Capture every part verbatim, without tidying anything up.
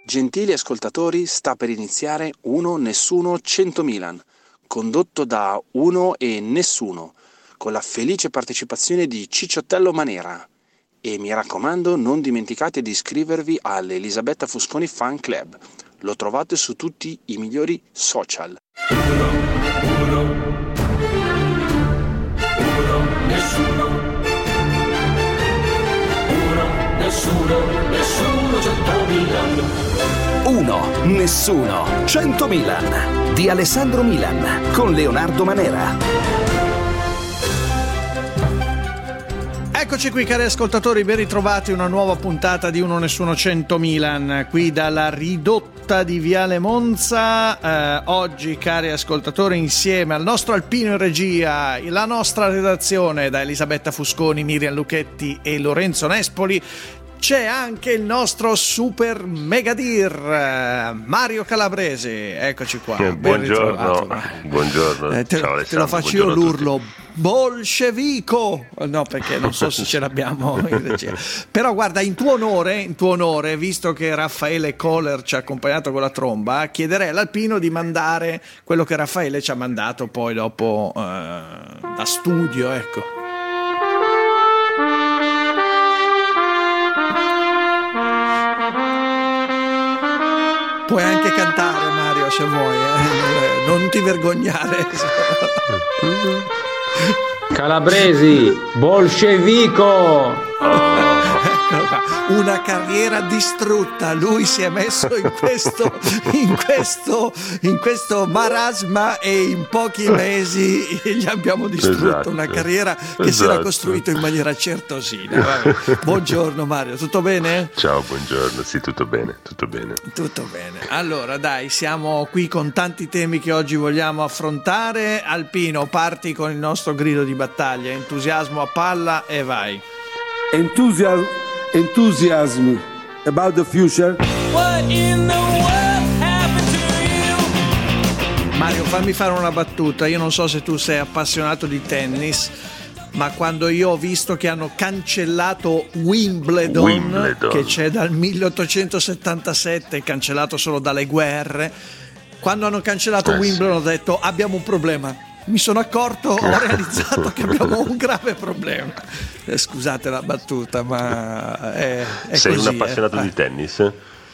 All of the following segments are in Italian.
Gentili ascoltatori, sta per iniziare Uno Nessuno cento Milan, condotto da Uno e Nessuno, con la felice partecipazione di Cicciottello Manera. E mi raccomando, non dimenticate di iscrivervi all'Elisabetta Fusconi Fan Club. Lo trovate su tutti i migliori social. Uno, uno, uno, nessuno. Uno, nessuno, nessuno, cento Milan. Uno, nessuno, cento Milan di Alessandro Milan con Leonardo Manera. Eccoci qui cari ascoltatori, ben ritrovati, una nuova puntata di Uno Nessuno cento Milan qui dalla ridotta di Viale Monza. Eh, oggi cari ascoltatori, insieme al nostro Alpino in regia, la nostra redazione da Elisabetta Fusconi, Miriam Lucchetti e Lorenzo Nespoli, c'è anche il nostro super megadir Mario Calabrese. Eccoci qua. Eh, buongiorno, buongiorno. Eh, te, Ciao, te lo faccio io l'urlo bolscevico. No, perché non so se ce l'abbiamo in regia. Però guarda, in tuo onore, in tuo onore, visto che Raffaele Kohler ci ha accompagnato con la tromba, chiederei all'Alpino di mandare quello che Raffaele ci ha mandato poi dopo eh, da studio, ecco. Puoi anche cantare, Mario, se vuoi, eh? Non ti vergognare. Calabresi, bolscevico. Una carriera distrutta, lui si è messo in questo, in questo, in questo marasma e in pochi mesi gli abbiamo distrutto esatto. Una carriera che esatto. si era costruita in maniera certosina. Vabbè. Buongiorno Mario, tutto bene? Ciao, buongiorno, sì, tutto bene, tutto bene. Tutto bene. Allora dai, siamo qui con tanti temi che oggi vogliamo affrontare. Alpino, parti con il nostro grido di battaglia, entusiasmo a palla e vai. Enthusiasm, enthusiasm about the future. What in the world happened to you? Mario, fammi fare una battuta. Io non so se tu sei appassionato di tennis, ma quando io ho visto che hanno cancellato Wimbledon, Wimbledon. che c'è dal milleottocentosettantasette, cancellato solo dalle guerre, quando hanno cancellato eh, Wimbledon sì. ho detto abbiamo un problema. Mi sono accorto, ho realizzato che abbiamo un grave problema. Eh, scusate la battuta, ma è, è Sei così, un appassionato eh. di tennis?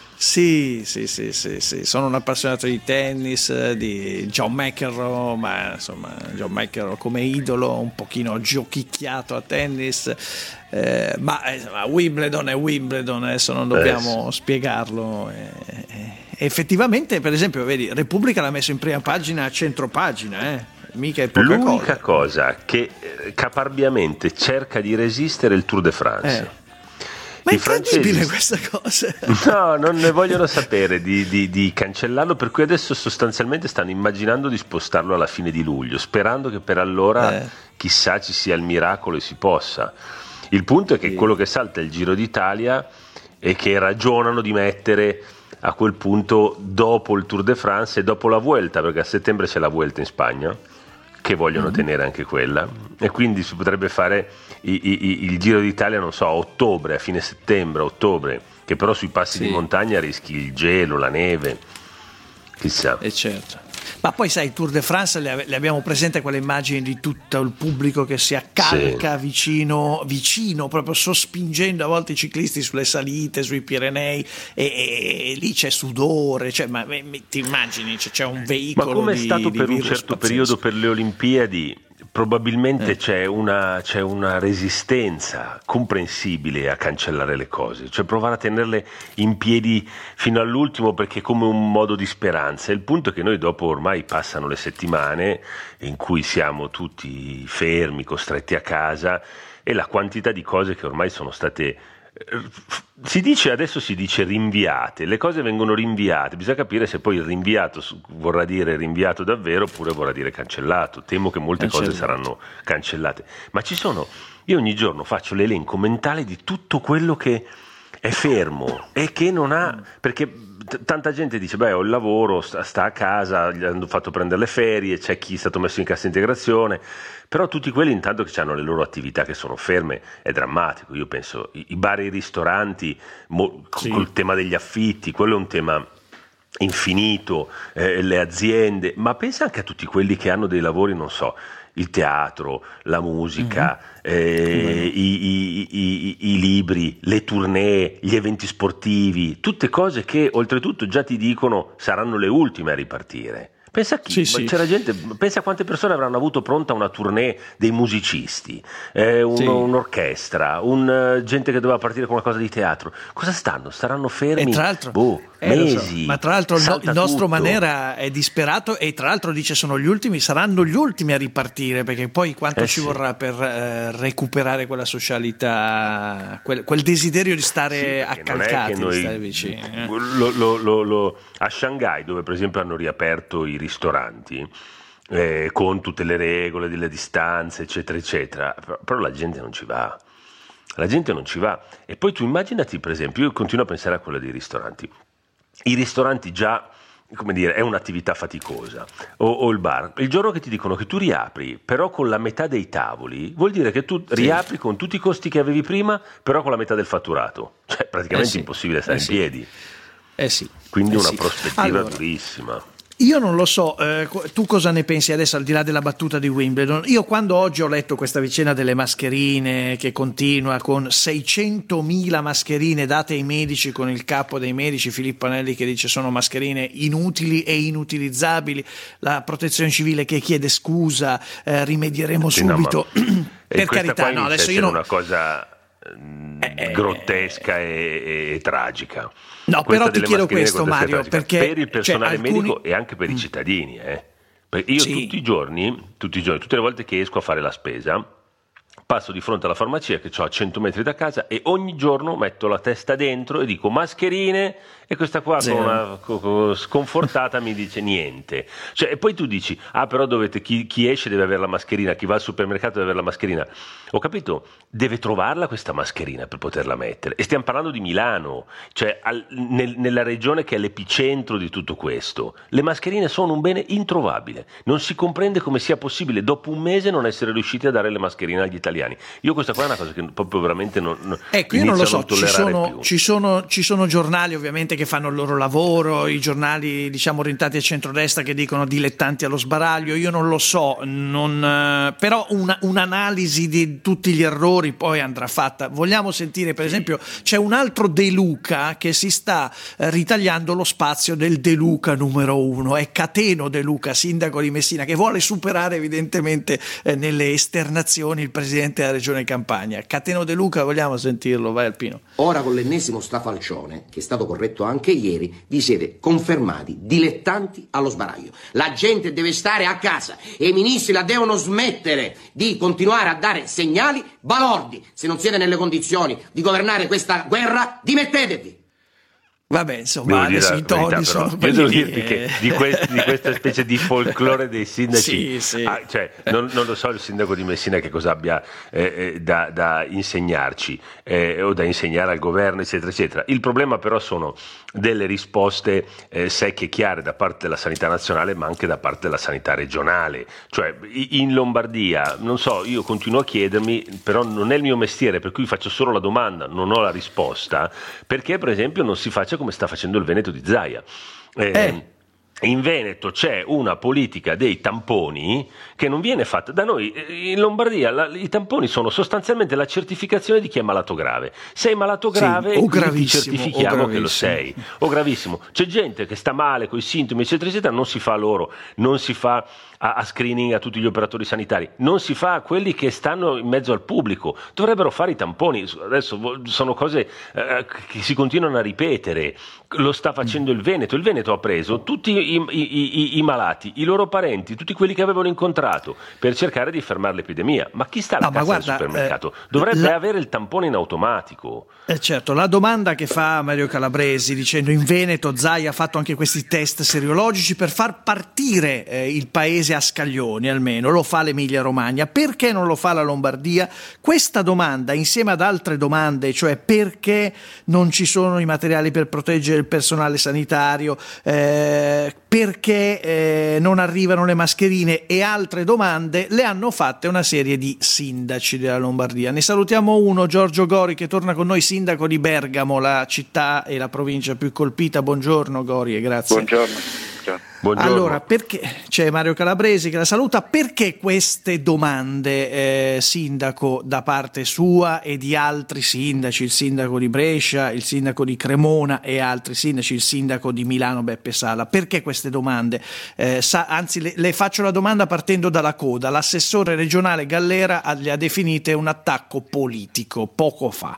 Sì, sì, sì, sì, sì, sono un appassionato di tennis, di John McEnroe, ma insomma John McEnroe come idolo, un pochino giochicchiato a tennis, eh, ma insomma, Wimbledon è Wimbledon, adesso non dobbiamo eh, sì. spiegarlo. Eh, eh. Effettivamente, per esempio, vedi, Repubblica l'ha messo in prima pagina a centropagina, eh. Mica è poca L'unica cosa. cosa che eh, caparbiamente cerca di resistere è il Tour de France. Eh. Ma I è incredibile francesi... questa cosa. No, non ne vogliono sapere di, di, di cancellarlo, per cui adesso sostanzialmente stanno immaginando di spostarlo alla fine di luglio, sperando che per allora eh. chissà ci sia il miracolo e si possa. Il punto è che sì. quello che salta è il Giro d'Italia e che ragionano di mettere a quel punto dopo il Tour de France e dopo la Vuelta, perché a settembre c'è la Vuelta in Spagna, che vogliono mm-hmm. tenere anche quella, e quindi si potrebbe fare i, i, il Giro d'Italia, non so, a ottobre, a fine settembre, a ottobre, che però sui passi sì. di montagna rischi il gelo, la neve, chissà. E certo. Ma poi sai, Tour de France le, le abbiamo presente quelle immagini di tutto il pubblico che si accalca sì. vicino, vicino, proprio sospingendo a volte i ciclisti sulle salite, sui Pirenei, e, e, e lì c'è sudore, cioè, ma, ma ti immagini, c'è, c'è un veicolo di Ma come è stato di per un certo pazzesco. periodo per le Olimpiadi? Probabilmente eh. c'è una, c'è una resistenza comprensibile a cancellare le cose, cioè provare a tenerle in piedi fino all'ultimo perché è come un modo di speranza. Il punto è che noi dopo ormai passano le settimane in cui siamo tutti fermi, costretti a casa, e la quantità di cose che ormai sono state... Si dice, adesso si dice rinviate, le cose vengono rinviate, bisogna capire se poi il rinviato vorrà dire rinviato davvero oppure vorrà dire cancellato. Temo che molte cancellato. cose saranno cancellate, ma ci sono, io ogni giorno faccio l'elenco mentale di tutto quello che è fermo e che non ha, perché t- tanta gente dice beh ho il lavoro, sta, sta a casa, gli hanno fatto prendere le ferie, c'è chi è stato messo in cassa integrazione, però tutti quelli intanto che hanno le loro attività che sono ferme è drammatico. Io penso i, i bar e i ristoranti mo, Sì. col tema degli affitti, quello è un tema infinito, eh, le aziende, ma pensa anche a tutti quelli che hanno dei lavori, non so, il teatro, la musica, mm-hmm. eh, i, i, i, i libri, le tournée, gli eventi sportivi, tutte cose che oltretutto già ti dicono saranno le ultime a ripartire. Pensa a chi, Sì, sì. c'era gente, pensa a quante persone avranno avuto pronta una tournée dei musicisti, eh, un, Sì. un'orchestra, un, uh, gente che doveva partire con una cosa di teatro. Cosa stanno? Staranno fermi E tra l'altro, boh, eh, lo so, mesi. ma tra l'altro il, no- il Salta nostro tutto. Manera è disperato e tra l'altro dice sono gli ultimi, saranno gli ultimi a ripartire, perché poi quanto Eh ci sì. vorrà per eh, recuperare quella socialità, quel, quel desiderio di stare Sì, perché non è accalcati, che di noi- stare vicini. eh. lo- lo- lo- lo- a Shanghai, dove per esempio hanno riaperto i ristoranti eh, con tutte le regole delle distanze eccetera eccetera, però, però la gente non ci va, la gente non ci va. E poi tu immaginati, per esempio, io continuo a pensare a quella dei ristoranti, i ristoranti già, come dire, è un'attività faticosa, o, o il bar, il giorno che ti dicono che tu riapri però con la metà dei tavoli, vuol dire che tu riapri con tutti i costi che avevi prima però con la metà del fatturato, cioè praticamente Eh sì. impossibile stare Eh in sì. piedi, Eh sì. quindi Eh una sì. prospettiva Allora, durissima. io non lo so, eh, tu cosa ne pensi adesso, al di là della battuta di Wimbledon? Io quando oggi ho letto questa vicenda delle mascherine che continua con seicentomila mascherine date ai medici, con il capo dei medici Filippo Anelli che dice sono mascherine inutili e inutilizzabili, la protezione civile che chiede scusa, eh, rimedieremo Sì, no, subito. ma- Per e questa carità, qua no, inizia a adesso io essere non... una cosa mm, Eh, grottesca e, e- e tragica. No, Questa però ti delle chiedo mascherine questo, grottesca e Mario, tragica. perché per il personale cioè, alcuni- medico e anche per i cittadini, eh. Perché io Sì. tutti i giorni, tutti i giorni, tutte le volte che esco a fare la spesa, passo di fronte alla farmacia che ho a cento metri da casa e ogni giorno metto la testa dentro e dico mascherine, e questa qua con Zero. una co- co- sconfortata mi dice niente. Cioè, e poi tu dici ah però dovete, chi, chi esce deve avere la mascherina, chi va al supermercato deve avere la mascherina. Ho capito, deve trovarla questa mascherina per poterla mettere, e stiamo parlando di Milano, cioè al- nel- nella regione che è l'epicentro di tutto questo. Le mascherine sono un bene introvabile, non si comprende come sia possibile dopo un mese non essere riusciti a dare le mascherine agli italiani. Io questa qua è una cosa che proprio veramente non, non Ecco, io non lo inizio a so, ci tollerare sono, più. ci, sono, ci sono giornali ovviamente che fanno il loro lavoro, i giornali diciamo orientati a centrodestra che dicono dilettanti allo sbaraglio, io non lo so, non, eh, però una, un'analisi di tutti gli errori poi andrà fatta. Vogliamo sentire per esempio, c'è un altro De Luca che si sta eh, ritagliando lo spazio del De Luca numero uno, è Cateno De Luca, sindaco di Messina, che vuole superare evidentemente eh, nelle esternazioni il presidente della regione Campania. Cateno De Luca, vogliamo sentirlo, vai Alpino. Ora con l'ennesimo strafalcione, che è stato corretto anche ieri, vi siete confermati dilettanti allo sbaraglio. La gente deve stare a casa e i ministri la devono smettere di continuare a dare segnali balordi. Se non siete nelle condizioni di governare questa guerra, dimettetevi. Vabbè, insomma, Devo dire adesso la i toni verità, sono però. Io devo quelli, dirti che eh. di, quest- di questa specie di folklore dei sindaci, Sì, sì. ah, cioè, non, non lo so il sindaco di Messina che cosa abbia eh, eh, da, da insegnarci eh, o da insegnare al governo eccetera eccetera. Il problema però sono delle risposte eh, secche e chiare da parte della sanità nazionale ma anche da parte della sanità regionale. Cioè i- in Lombardia, non so, io continuo a chiedermi, però non è il mio mestiere, per cui faccio solo la domanda, non ho la risposta, perché per esempio non si faccia come sta facendo il Veneto di Zaia. Eh, Eh. In Veneto c'è una politica dei tamponi che non viene fatta da noi. In Lombardia la, i tamponi sono sostanzialmente la certificazione di chi è malato grave. Sei malato grave, Sì, o quindi ti gravissimo, certifichiamo o che lo gravissimo. sei. O gravissimo. C'è gente che sta male con i sintomi eccetera eccetera, non si fa loro, non si fa a, a screening a tutti gli operatori sanitari, non si fa a quelli che stanno in mezzo al pubblico. Dovrebbero fare i tamponi. Adesso vo- sono cose eh, che si continuano a ripetere. Lo sta facendo il Veneto. Il Veneto ha preso tutti i, i, i, i malati, i loro parenti, tutti quelli che avevano incontrato per cercare di fermare l'epidemia. Ma chi sta alla No, ma cassa guarda, del supermercato? eh, Dovrebbe la- avere il tampone in automatico. Eh certo, la domanda che fa Mario Calabresi dicendo in Veneto Zai ha fatto anche questi test seriologici per far partire eh, il paese a scaglioni, almeno lo fa l'Emilia Romagna, perché non lo fa la Lombardia? Questa domanda insieme ad altre domande, cioè perché non ci sono i materiali per proteggere il personale sanitario, eh, perché eh, non arrivano le mascherine e altre domande, le hanno fatte una serie di sindaci della Lombardia. Ne salutiamo uno, Giorgio Gori, che torna con noi, sindaco di Bergamo, la città e la provincia più colpita. Buongiorno Gori e grazie. Buongiorno. Buongiorno. Allora, perché c'è Mario Calabresi che la saluta, perché queste domande, eh, sindaco, da parte sua e di altri sindaci, il sindaco di Brescia, il sindaco di Cremona e altri sindaci, il sindaco di Milano Beppe Sala, perché queste domande? Eh, sa, anzi, le, le faccio la domanda partendo dalla coda. L'assessore regionale Gallera ha, le ha definite un attacco politico poco fa.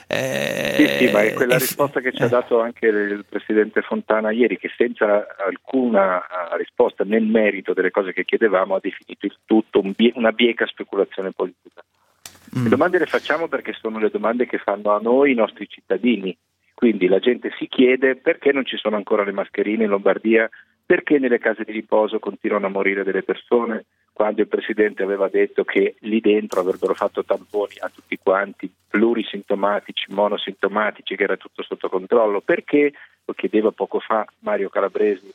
Eh, Sì, sì, ma è quella e- risposta che ci eh. ha dato anche il presidente Fontana ieri, che senza alcuna eh, risposta nel merito delle cose che chiedevamo ha definito il tutto un bie- una bieca speculazione politica. Le domande le facciamo perché sono le domande che fanno a noi i nostri cittadini, quindi la gente si chiede perché non ci sono ancora le mascherine in Lombardia, perché nelle case di riposo continuano a morire delle persone, quando il Presidente aveva detto che lì dentro avrebbero fatto tamponi a tutti quanti, plurisintomatici, monosintomatici, che era tutto sotto controllo. Perché, lo chiedeva poco fa Mario Calabresi,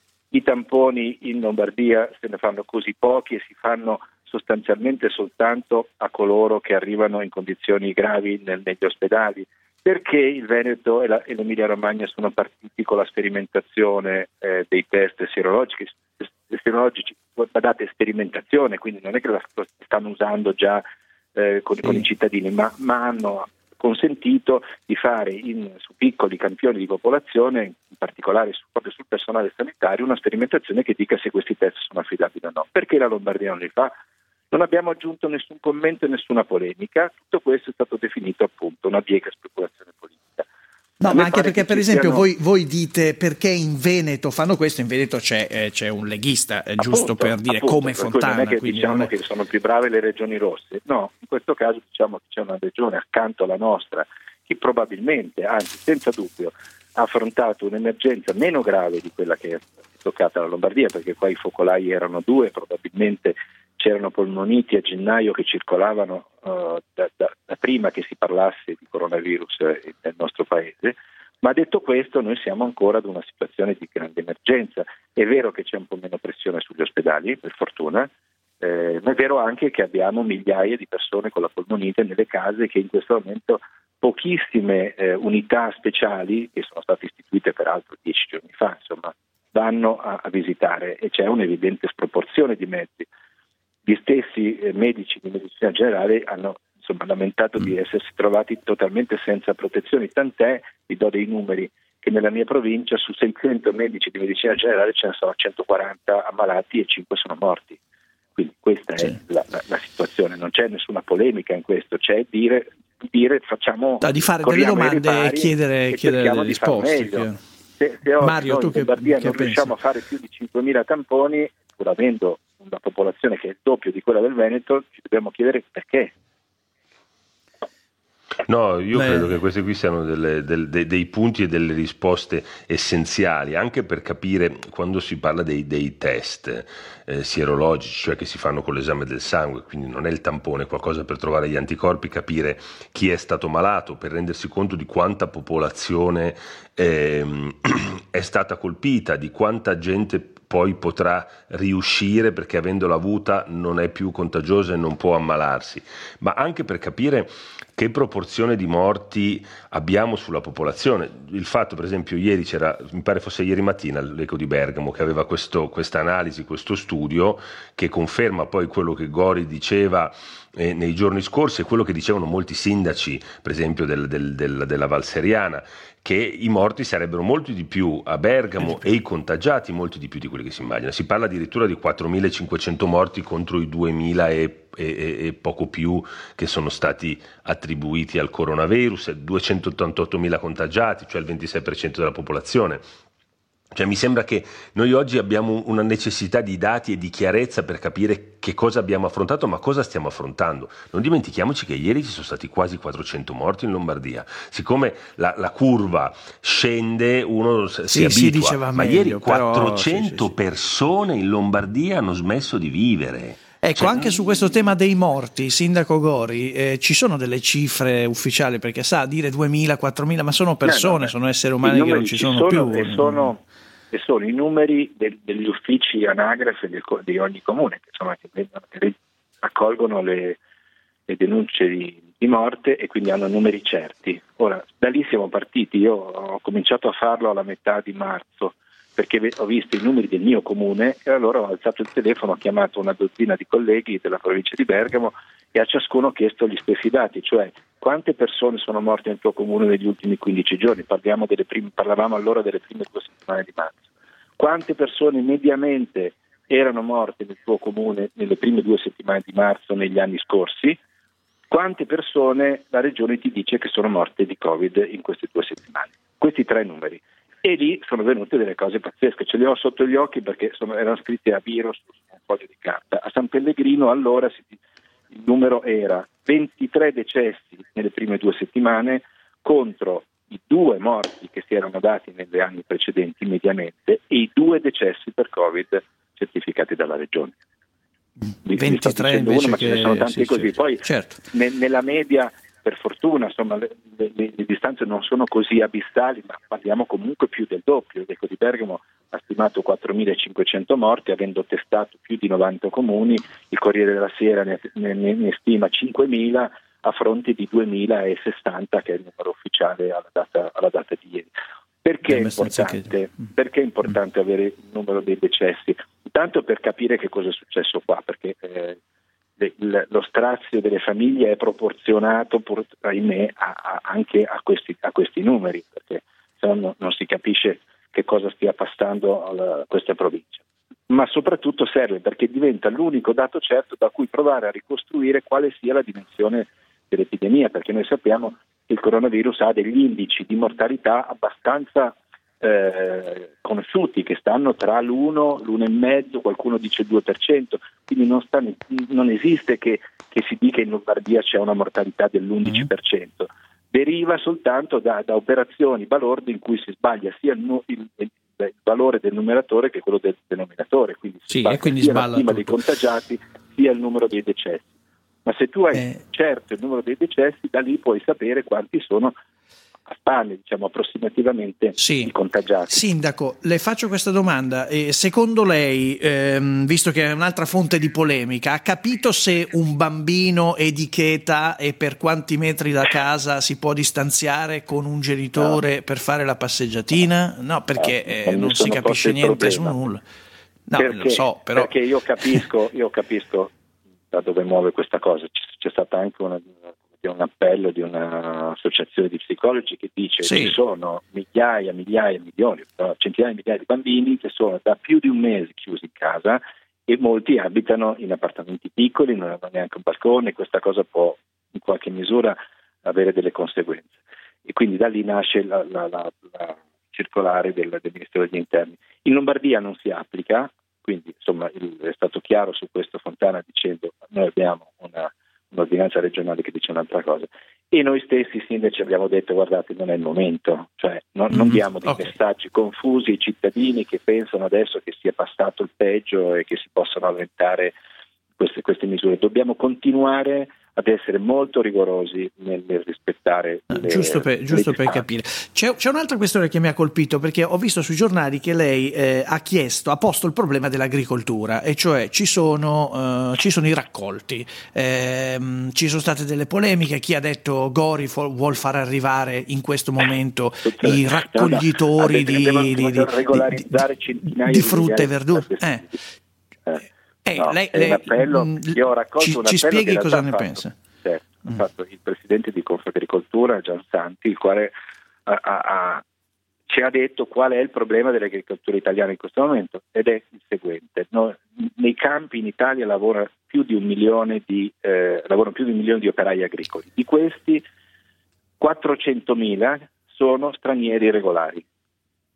i tamponi in Lombardia se ne fanno così pochi e si fanno sostanzialmente soltanto a coloro che arrivano in condizioni gravi nel, negli ospedali? Perché il Veneto e, la, e l'Emilia Romagna sono partiti con la sperimentazione eh, dei test sierologici, sierologici, guardate, sperimentazione, quindi non è che la stanno usando già eh, con, con i cittadini, ma, ma hanno consentito di fare in, su piccoli campioni di popolazione, in particolare su, proprio sul personale sanitario, una sperimentazione che dica se questi test sono affidabili o no. Perché la Lombardia non li fa? Non abbiamo aggiunto nessun commento e nessuna polemica, tutto questo è stato definito appunto una bieca speculazione politica. No, A ma me anche pare perché che per ci esempio siano- voi, voi dite perché in Veneto fanno questo, in Veneto c'è, eh, c'è un leghista, eh, giusto Appunto, per dire, appunto, come per cui Fontana. non è che quindi diciamo non è- che sono più brave le regioni rosse, no, in questo caso diciamo che c'è una regione accanto alla nostra che probabilmente, anzi senza dubbio, ha affrontato un'emergenza meno grave di quella che è toccata alla Lombardia, perché qua i focolai erano due, probabilmente c'erano polmoniti a gennaio che circolavano uh, da, da, da prima che si parlasse di coronavirus eh, nel nostro paese. Ma detto questo, noi siamo ancora ad una situazione di grande emergenza. È vero che c'è un po' meno pressione sugli ospedali, per fortuna, eh, ma è vero anche che abbiamo migliaia di persone con la polmonite nelle case, che in questo momento pochissime eh, unità speciali, che sono state istituite peraltro dieci giorni fa, insomma, vanno a, a visitare, e c'è un'evidente sproporzione di mezzi. Gli stessi eh, medici di medicina generale hanno insomma lamentato di essersi trovati totalmente senza protezioni, tant'è, vi do dei numeri, che nella mia provincia su seicento medici di medicina generale ce ne sono centoquaranta ammalati e cinque sono morti. Quindi questa Sì. è la, la, la situazione, non c'è nessuna polemica in questo, c'è dire, dire facciamo No, di fare delle corriamo ai domande e ripari chiedere, e chiedere cerchiamo delle di far risposte. meglio. chiaro. Se, se oggi Mario, noi tu in che- Lombardia che non pensi? riusciamo a fare più di cinquemila tamponi, pur avendo una popolazione che è il doppio di quella del Veneto, ci dobbiamo chiedere perché. No, io Beh. credo che questi qui siano delle- del- de- dei punti e delle risposte essenziali, anche per capire quando si parla dei, dei test eh, sierologici, cioè che si fanno con l'esame del sangue, quindi non è il tampone, è qualcosa per trovare gli anticorpi, capire chi è stato malato, per rendersi conto di quanta popolazione ehm, è stata colpita, di quanta gente poi potrà riuscire perché avendola avuta non è più contagiosa e non può ammalarsi, ma anche per capire che proporzione di morti abbiamo sulla popolazione. Il fatto, per esempio, ieri c'era, mi pare fosse ieri mattina, l'Eco di Bergamo che aveva questo, questa analisi, questo studio che conferma poi quello che Gori diceva eh, nei giorni scorsi e quello che dicevano molti sindaci, per esempio del, del, del, della Val Seriana, che i morti sarebbero molti di più a Bergamo e i contagiati molti di più di quelli che si immagina. Si parla addirittura di quattromilacinquecento morti contro i duemila e, e, e poco più che sono stati attribuiti al coronavirus, duecentottantottomila contagiati, cioè il ventisei per cento della popolazione. Cioè mi sembra che noi oggi abbiamo una necessità di dati e di chiarezza per capire che cosa abbiamo affrontato, ma cosa stiamo affrontando. Non dimentichiamoci che ieri ci sono stati quasi quattrocento morti in Lombardia. Siccome la, la curva scende, uno si sì, abitua, si diceva ma meglio, ieri però, quattrocento sì, sì, persone in Lombardia hanno smesso di vivere. Ecco, Cioè, anche su questo tema dei morti, Sindaco Gori, eh, ci sono delle cifre ufficiali, perché sa dire duemila, quattromila, ma sono persone, no, no, sono esseri umani che non ci sono, sono più. E sono, e sono i numeri del, degli uffici anagrafe del, di ogni comune, che, insomma, che, che raccolgono le, le denunce di, di morte e quindi hanno numeri certi. Ora, da lì siamo partiti, io ho cominciato a farlo alla metà di marzo, perché ho visto i numeri del mio comune e allora ho alzato il telefono, ho chiamato una dozzina di colleghi della provincia di Bergamo e a ciascuno ho chiesto gli stessi dati, cioè quante persone sono morte nel tuo comune negli ultimi quindici giorni, parliamo delle prime, parlavamo allora delle prime due settimane di marzo, quante persone mediamente erano morte nel tuo comune nelle prime due settimane di marzo negli anni scorsi, quante persone la regione ti dice che sono morte di Covid in queste due settimane, questi tre numeri. E lì sono venute delle cose pazzesche, ce li ho sotto gli occhi perché sono, erano scritte a biro su un foglio di carta. A San Pellegrino allora si, il numero era ventitré decessi nelle prime due settimane contro i due morti che si erano dati negli anni precedenti mediamente e i due decessi per Covid certificati dalla regione. ventitré invece uno, che... ma ce ne sono tanti sì, così. certo. Poi certo. ne, nella media, per fortuna, insomma, le, le, le distanze non sono così abissali, ma parliamo comunque più del doppio. L'Eco di Bergamo ha stimato quattromilacinquecento morti, avendo testato più di novanta comuni, il Corriere della Sera ne, ne, ne stima cinquemila a fronte di duemilasessanta, che è il numero ufficiale alla data, alla data di ieri. Perché è importante, che... perché è importante avere il numero dei decessi? Intanto per capire che cosa è successo qua, perché eh, Il, lo strazio delle famiglie è proporzionato pur, ahimè, a, a, anche a questi, a questi numeri, perché se no non, non si capisce che cosa stia passando a questa provincia. Ma soprattutto serve perché diventa l'unico dato certo da cui provare a ricostruire quale sia la dimensione dell'epidemia, perché noi sappiamo che il coronavirus ha degli indici di mortalità abbastanza Eh, conosciuti, che stanno tra l'uno, l'uno e mezzo, qualcuno dice il due per cento, quindi non, sta, non esiste che, che si dica in Lombardia c'è una mortalità dell'undici per cento, deriva soltanto da, da operazioni balorde in cui si sbaglia sia il, il, il, il valore del numeratore che quello del denominatore, quindi, si sì, e quindi sia sballa la stima tutto. dei contagiati sia il numero dei decessi. Ma se tu hai eh. certo il numero dei decessi, da lì puoi sapere quanti sono a spalle, diciamo approssimativamente, sì. i contagiati. Sindaco, le faccio questa domanda. Eh, secondo lei, ehm, visto che è un'altra fonte di polemica, ha capito se un bambino è di che età e per quanti metri da casa si può distanziare con un genitore no. per fare la passeggiatina? No, perché eh, non, non si capisce niente su nulla. No, perché, lo so, però... perché io capisco, io capisco da dove muove questa cosa. C'è stata anche una un appello di un'associazione di psicologi che dice sì. che ci sono migliaia, migliaia, milioni, centinaia di migliaia di bambini che sono da più di un mese chiusi in casa e molti abitano in appartamenti piccoli, non hanno neanche un balcone, questa cosa può in qualche misura avere delle conseguenze. E quindi da lì nasce la, la, la, la circolare del, del Ministero degli Interni. In Lombardia non si applica, quindi insomma il, è stato chiaro su questo Fontana dicendo noi abbiamo una un'ordinanza regionale che dice un'altra cosa e noi stessi sindaci abbiamo detto guardate non è il momento, cioè non, non diamo dei okay. messaggi confusi ai cittadini che pensano adesso che sia passato il peggio e che si possano allentare queste, queste misure, dobbiamo continuare ad essere molto rigorosi nel, nel rispettare ah, le, giusto per, giusto le per capire. C'è, c'è un'altra questione che mi ha colpito perché ho visto sui giornali che lei eh, ha chiesto, ha posto il problema dell'agricoltura e cioè ci sono, uh, ci sono i raccolti, eh, ci sono state delle polemiche, chi ha detto Gori fo- vuol far arrivare in questo momento Tutte, i raccoglitori no, no, di, di, di, regolarizzare di, di frutta e verdure. Eh. Eh. Eh, no, lei, è lei, un appello, io ho raccolto ci, un ci appello spieghi che cosa ha ne fatto, pensa? Certo, mm. ha fatto il presidente di Confagricoltura Gian Santi, il quale ha, ha, ha, ci ha detto qual è il problema dell'agricoltura italiana in questo momento ed è il seguente: no, nei campi in Italia lavora più di un milione di eh, lavorano più di un milione di operai agricoli, di questi quattrocentomila sono stranieri irregolari.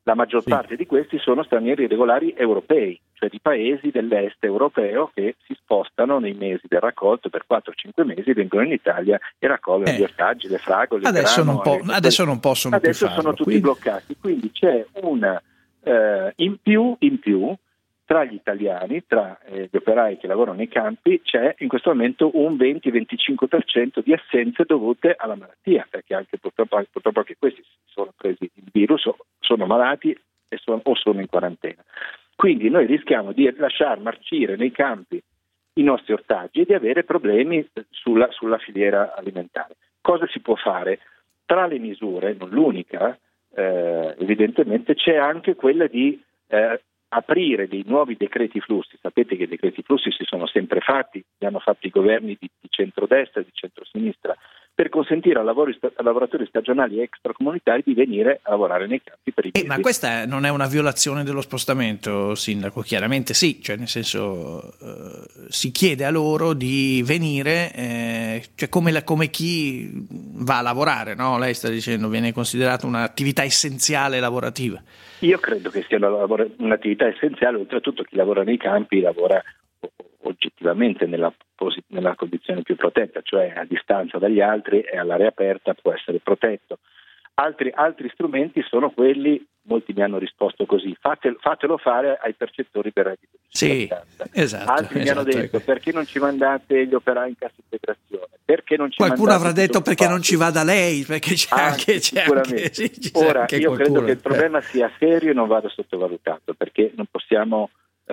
La maggior Sì. parte di questi sono stranieri irregolari europei, cioè di paesi dell'est europeo che si spostano nei mesi del raccolto per quattro cinque mesi, vengono in Italia e raccolgono Eh. gli ortaggi, le fragole, il Adesso, grano, non, po- e- adesso non possono adesso più farlo. sono tutti quindi- bloccati, quindi c'è una eh, in più in più tra gli italiani, tra eh, gli operai che lavorano nei campi, c'è in questo momento un venti venticinque per cento di assenze dovute alla malattia, perché anche purtroppo, purtroppo anche questi sono presi il virus, o sono malati e sono, o sono in quarantena. Quindi noi rischiamo di lasciar marcire nei campi i nostri ortaggi e di avere problemi sulla, sulla filiera alimentare. Cosa si può fare? Tra le misure, non l'unica, eh, evidentemente c'è anche quella di eh, aprire dei nuovi decreti flussi. Sapete che i decreti flussi si sono sempre fatti, li hanno fatti i governi di, di centrodestra e di centrosinistra, per consentire a, lavori, a lavoratori stagionali extracomunitari di venire a lavorare nei campi per i Eh, mesi. ma questa non è una violazione dello spostamento, sindaco? Chiaramente sì, cioè nel senso eh, si chiede a loro di venire, eh, cioè come, la- come chi va a lavorare, no? Lei sta dicendo viene considerata un'attività essenziale lavorativa. Io credo che sia una lavora- un'attività essenziale, oltretutto chi lavora nei campi lavora o- oggettivamente nella, posi- nella condizione più protetta, cioè a distanza dagli altri e all'aria aperta può essere protetto. Altri, altri strumenti sono quelli, molti mi hanno risposto così, fatelo, fatelo fare ai percettori del reddito di Sì, cittadinanza. esatto. Altri mi hanno esatto. detto perché non ci mandate gli operai in cassa integrazione, perché non ci Qualcuno mandate avrà detto tutti perché non occupati? ci vada lei, perché c'è Ah, anche, c'è sicuramente. anche, sì, c'è Ora, anche io credo qualcuno. che il problema sia serio e non vada sottovalutato, perché non possiamo,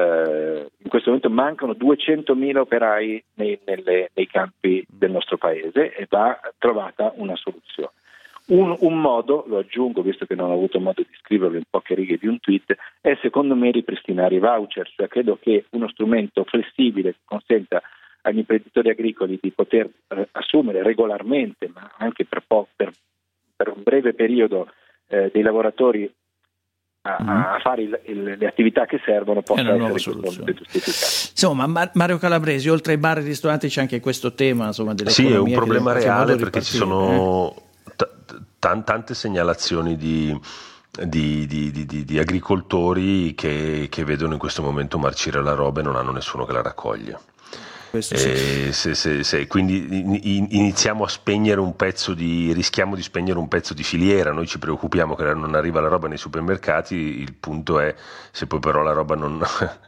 eh, in questo momento mancano duecentomila operai nei, nelle- nei campi del nostro paese e va trovata una soluzione. Un, un modo, lo aggiungo visto che non ho avuto modo di scriverlo in poche righe di un tweet, è secondo me ripristinare i voucher, cioè credo che uno strumento flessibile che consenta agli imprenditori agricoli di poter eh, assumere regolarmente, ma anche per, po- per, per un breve periodo, eh, dei lavoratori a, Mm. a fare il- il- le attività che servono, possa una essere nuova in questo soluzione. momento giustificato. Insomma, Mar- Mario Calabresi, oltre ai bar e ristoranti c'è anche questo tema, insomma, dell'economia. Sì, è un che problema deve in qualche reale modo perché ci ripartire, eh. sono t- t- tante segnalazioni di, di, di- di- di- di agricoltori che, che vedono in questo momento marcire la roba e non hanno nessuno che la raccoglie. Questo sì. E se- se- se- quindi in- in- iniziamo a spegnere un pezzo di rischiamo di spegnere un pezzo di filiera. Noi ci preoccupiamo che non arriva la roba nei supermercati, il punto è se poi però la roba non,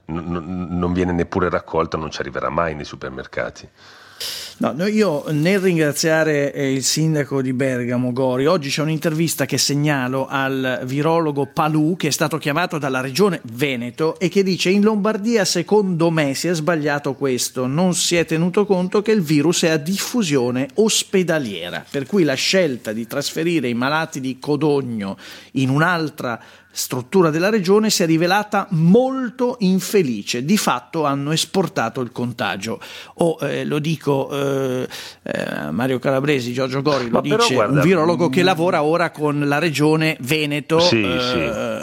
non- non viene neppure raccolta, non ci arriverà mai nei supermercati. No, no, io nel ringraziare eh, il sindaco di Bergamo, Gori, oggi c'è un'intervista che segnalo al virologo Palù, che è stato chiamato dalla regione Veneto e che dice: in Lombardia secondo me si è sbagliato questo, non si è tenuto conto che il virus è a diffusione ospedaliera, per cui la scelta di trasferire i malati di Codogno in un'altra struttura della regione si è rivelata molto infelice, di fatto hanno esportato il contagio. O eh, lo dico eh, eh, Mario Calabresi, Giorgio Gori lo Ma però, dice, guarda, un virologo che lavora ora con la regione Veneto, Sì, eh, sì.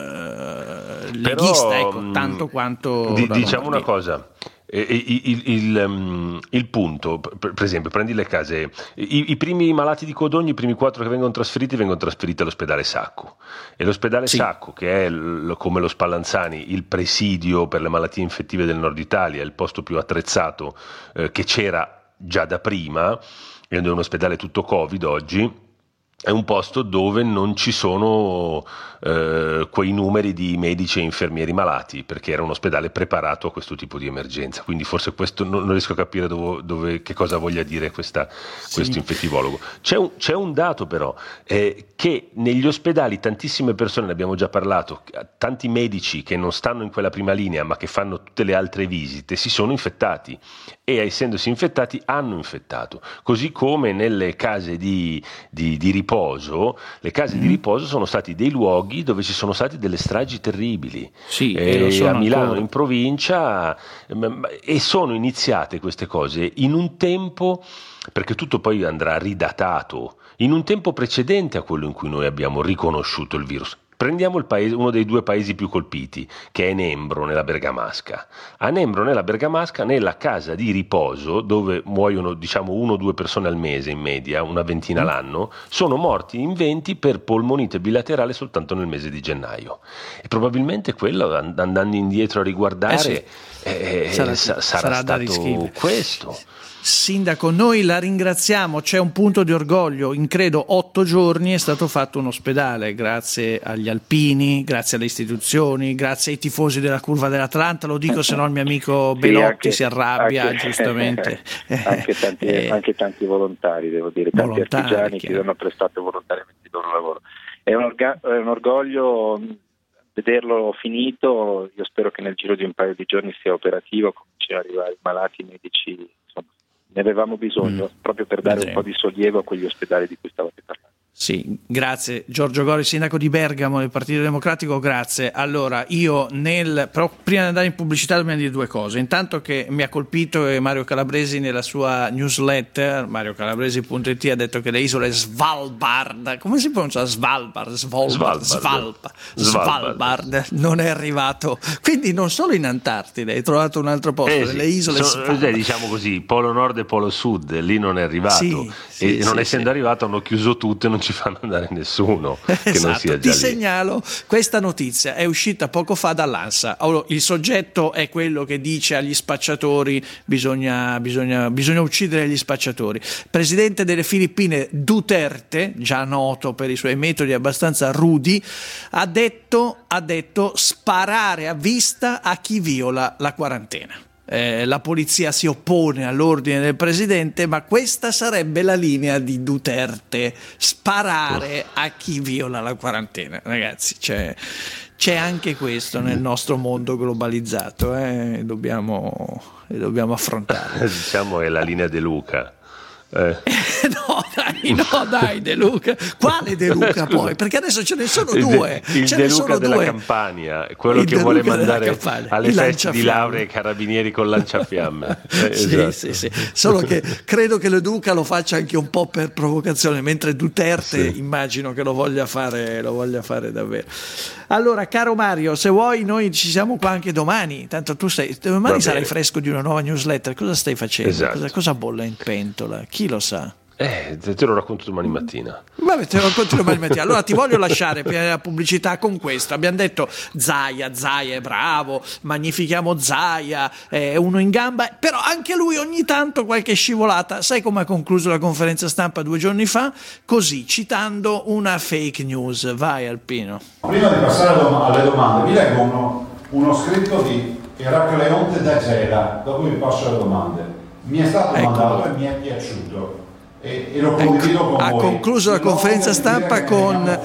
leghista, Però, ecco, tanto quanto di- la diciamo una Lombardia. cosa. eh, Il, il- il, um, il punto, per, per esempio, prendi le case, i, i primi malati di Codogno, i primi quattro che vengono trasferiti, vengono trasferiti all'ospedale Sacco. E l'ospedale Sì. Sacco, che è l- come lo Spallanzani, il presidio per le malattie infettive del nord Italia, il posto più attrezzato eh, che c'era già da prima, è un ospedale tutto Covid oggi. È un posto dove non ci sono eh, quei numeri di medici e infermieri malati, perché era un ospedale preparato a questo tipo di emergenza. Quindi forse questo non, non riesco a capire dove, dove- che cosa voglia dire questa, questo infettivologo. C'è un, c'è un dato però, eh, che negli ospedali tantissime persone, ne abbiamo già parlato, tanti medici che non stanno in quella prima linea ma che fanno tutte le altre visite, si sono infettati e essendosi infettati hanno infettato. Così come nelle case di, di, di riposo, le case di riposo sono stati dei luoghi dove ci sono stati delle stragi terribili. Sì, Eh, e lo sono a Milano, ancora. in provincia, ehm, e sono iniziate queste cose in un tempo, perché tutto poi andrà ridatato, in un tempo precedente a quello in cui noi abbiamo riconosciuto il virus. Prendiamo il paese, uno dei due paesi più colpiti, che è Nembro, nella Bergamasca. A Nembro, nella Bergamasca, nella casa di riposo, dove muoiono diciamo uno o due persone al mese in media, una ventina mm. l'anno, sono morti in venti per polmonite bilaterale soltanto nel mese di gennaio. E probabilmente quello, andando indietro a riguardare, eh sì. eh, sarà, sa- sarà, sarà stato questo. Sindaco, noi la ringraziamo, c'è un punto di orgoglio, in credo otto giorni è stato fatto un ospedale, grazie agli alpini, grazie alle istituzioni, grazie ai tifosi della Curva dell'Atlanta, lo dico se no il mio amico Belotti sì, anche, si arrabbia, anche, giustamente. Anche tanti, eh, anche tanti volontari, devo dire, tanti volontari, artigiani che hanno prestato volontariamente il loro lavoro. È un, orga- è un orgoglio vederlo finito, io spero che nel giro di un paio di giorni sia operativo, cominciano ad arrivare i malati, i medici. Ne avevamo bisogno mm. proprio per dare Vedremo. un po' di sollievo a quegli ospedali di cui stavate parlando. Sì, grazie Giorgio Gori, sindaco di Bergamo del Partito Democratico, grazie. Allora, io nel però prima di andare in pubblicità dobbiamo dire due cose. Intanto che mi ha colpito che Mario Calabresi nella sua newsletter, mario calabresi punto it, ha detto che le isole Svalbard, come si pronuncia Svalbard? Svalbard, Svalbard, Svalbard, Svalbard non è arrivato. Quindi non solo in Antartide, hai trovato un altro posto, eh le sì, isole so, Svalbard. Diciamo così, Polo Nord e Polo Sud, lì non è arrivato. Sì, sì, e non sì, essendo sì. arrivato hanno chiuso tutto e non ci fanno andare nessuno che esatto, non sia già ti lì. segnalo questa notizia, è uscita poco fa dall'ANSA. Allora, il soggetto è quello che dice agli spacciatori bisogna, bisogna, bisogna uccidere gli spacciatori. Presidente delle Filippine Duterte, già noto per i suoi metodi abbastanza rudi, ha detto, ha detto sparare a vista a chi viola la quarantena. Eh, la polizia si oppone all'ordine del presidente, ma questa sarebbe la linea di Duterte: sparare a chi viola la quarantena. Ragazzi, c'è, c'è anche questo nel nostro mondo globalizzato, eh? dobbiamo, dobbiamo affrontare. Diciamo è la linea De Luca. Eh. no dai no dai De Luca, quale De Luca poi, perché adesso ce ne sono due, il, il ce De ne Luca sono della due. Campania, quello il che De vuole Luca mandare alle il feste di laurea i carabinieri con lanciafiamme. eh, sì, esatto. sì, sì, sì. Solo che credo che De Luca lo faccia anche un po' per provocazione, mentre Duterte sì. immagino che lo voglia fare, lo voglia fare davvero. Allora, caro Mario, se vuoi noi ci siamo qua anche domani, tanto tu sei domani sarai fresco di una nuova newsletter. Cosa stai facendo? Esatto. Cosa, cosa bolla in pentola? Chi lo sa? Eh, te lo racconto domani mattina. Vabbè, te lo racconto domani mattina. Allora ti voglio lasciare prima della pubblicità con questo. Abbiamo detto Zaia, Zaia è bravo, magnifichiamo Zaia, è uno in gamba, però anche lui ogni tanto qualche scivolata. Sai come ha concluso la conferenza stampa due giorni fa? Così, citando una fake news. Vai Alpino. Prima di passare alle domande, vi leggo uno, uno scritto di Eracleonte da Gela, dopo vi passo alle domande. Mi è stato ecco. mandato e mi è piaciuto. E, e lo condivido con ha voi. concluso la conferenza stampa con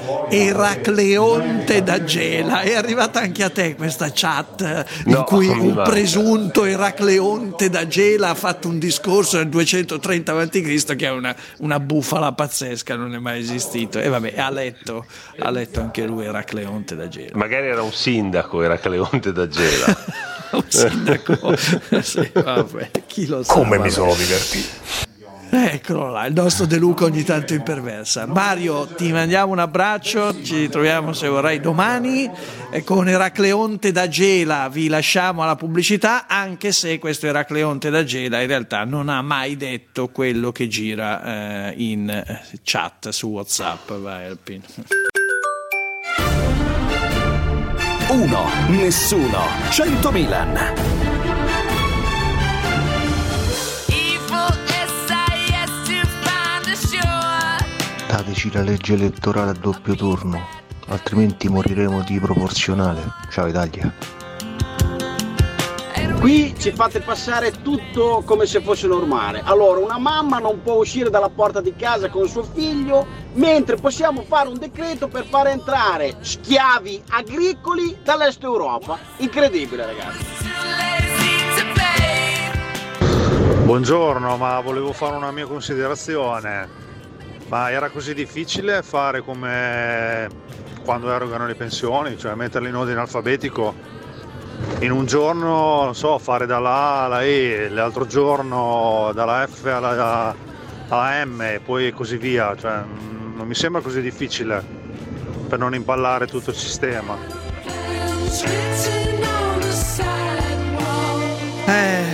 Eracleonte da Gela. È arrivata anche a te questa chat in no, cui un presunto Eracleonte da Gela ha fatto un discorso nel duecentotrenta avanti Cristo che è una, una bufala pazzesca, non è mai esistito. E vabbè, ha letto, ha letto anche lui Eracleonte da Gela. Magari era un sindaco Eracleonte da Gela. un sindaco sì, vabbè, chi lo sa. Come vabbè. mi sono divertito. Eccolo là, il nostro De Luca ogni tanto imperversa. Mario, ti mandiamo un abbraccio, ci ritroviamo se vorrai domani e con Eracleonte da Gela vi lasciamo alla pubblicità, anche se questo Eracleonte da Gela in realtà non ha mai detto quello che gira eh, in chat su WhatsApp. Vai Alpino. Uno, nessuno, cento Milan. Dateci la legge elettorale a doppio turno, altrimenti moriremo di proporzionale. Ciao Italia. Qui ci fate passare tutto come se fosse normale. Allora, una mamma non può uscire dalla porta di casa con suo figlio, mentre possiamo fare un decreto per far entrare schiavi agricoli dall'est Europa. Incredibile, ragazzi. Buongiorno, ma volevo fare una mia considerazione. Ma era così difficile fare come quando erogano le pensioni, cioè metterle in ordine alfabetico? In un giorno, non so, fare dalla A alla E, l'altro giorno dalla F alla, alla M e poi così via, cioè non mi sembra così difficile. per non impallare tutto il sistema. Eh,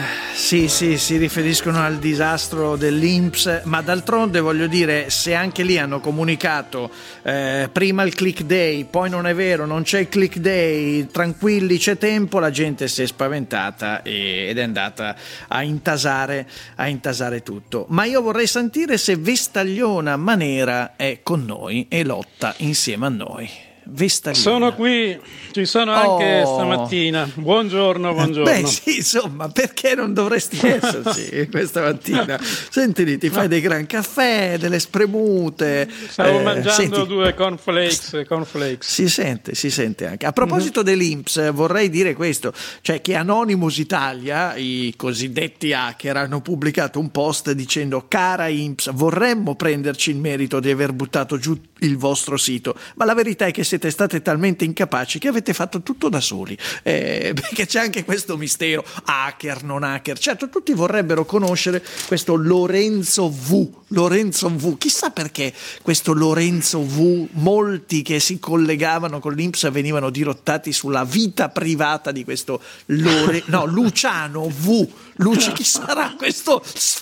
sì, sì, si riferiscono al disastro dell'I N P S, ma d'altronde voglio dire, se anche lì hanno comunicato eh, prima il click day, poi non è vero, non c'è il click day, tranquilli, c'è tempo, la gente si è spaventata e, ed è andata a intasare, a intasare tutto. Ma io vorrei sentire se Vestagliona Manera è con noi e lotta insieme a noi. Vestagliona. Sono qui, ci sono anche Oh. stamattina. Buongiorno, buongiorno. Beh sì, insomma, perché non dovresti esserci questa mattina? Senti lì, ti fai dei gran caffè, delle spremute. Stavo eh, mangiando senti, due cornflakes, cornflakes. si sente, si sente anche. A proposito Mm-hmm. dell'I N P S, vorrei dire questo, cioè che Anonymous Italia, i cosiddetti hacker, hanno pubblicato un post dicendo: cara I N P S, vorremmo prenderci il merito di aver buttato giù il vostro sito, ma la verità è che siete state talmente incapaci che avete fatto tutto da soli, eh, perché c'è anche questo mistero, hacker, non hacker. Certo, tutti vorrebbero conoscere questo Lorenzo V, Lorenzo V, chissà perché questo Lorenzo V, molti che si collegavano con l'I N P S venivano dirottati sulla vita privata di questo Lore, no, Luciano V, Luci, chi sarà questo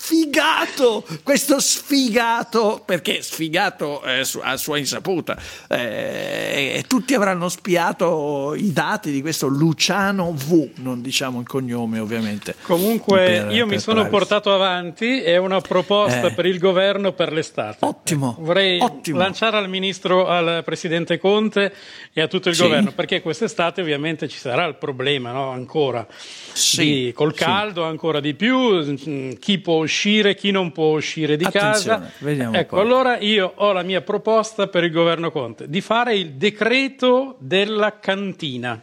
sfigato, questo sfigato, perché sfigato eh, su, a sua insaputa, eh, e tutti avranno spiato i dati di questo Luciano V, non diciamo il cognome ovviamente. Comunque per, io per mi sono privacy. portato avanti, è una proposta Eh. per il governo per l'estate. Ottimo, Vorrei ottimo. lanciare al ministro, al presidente Conte e a tutto il Sì. governo, perché quest'estate ovviamente ci sarà il problema, no? Ancora Sì, di, col sì. caldo ancora di più, mh, chi può uscire, chi non può uscire di Attenzione, casa. vediamo un Ecco, po'. allora io ho la mia proposta per il governo Conte di fare il decreto della cantina.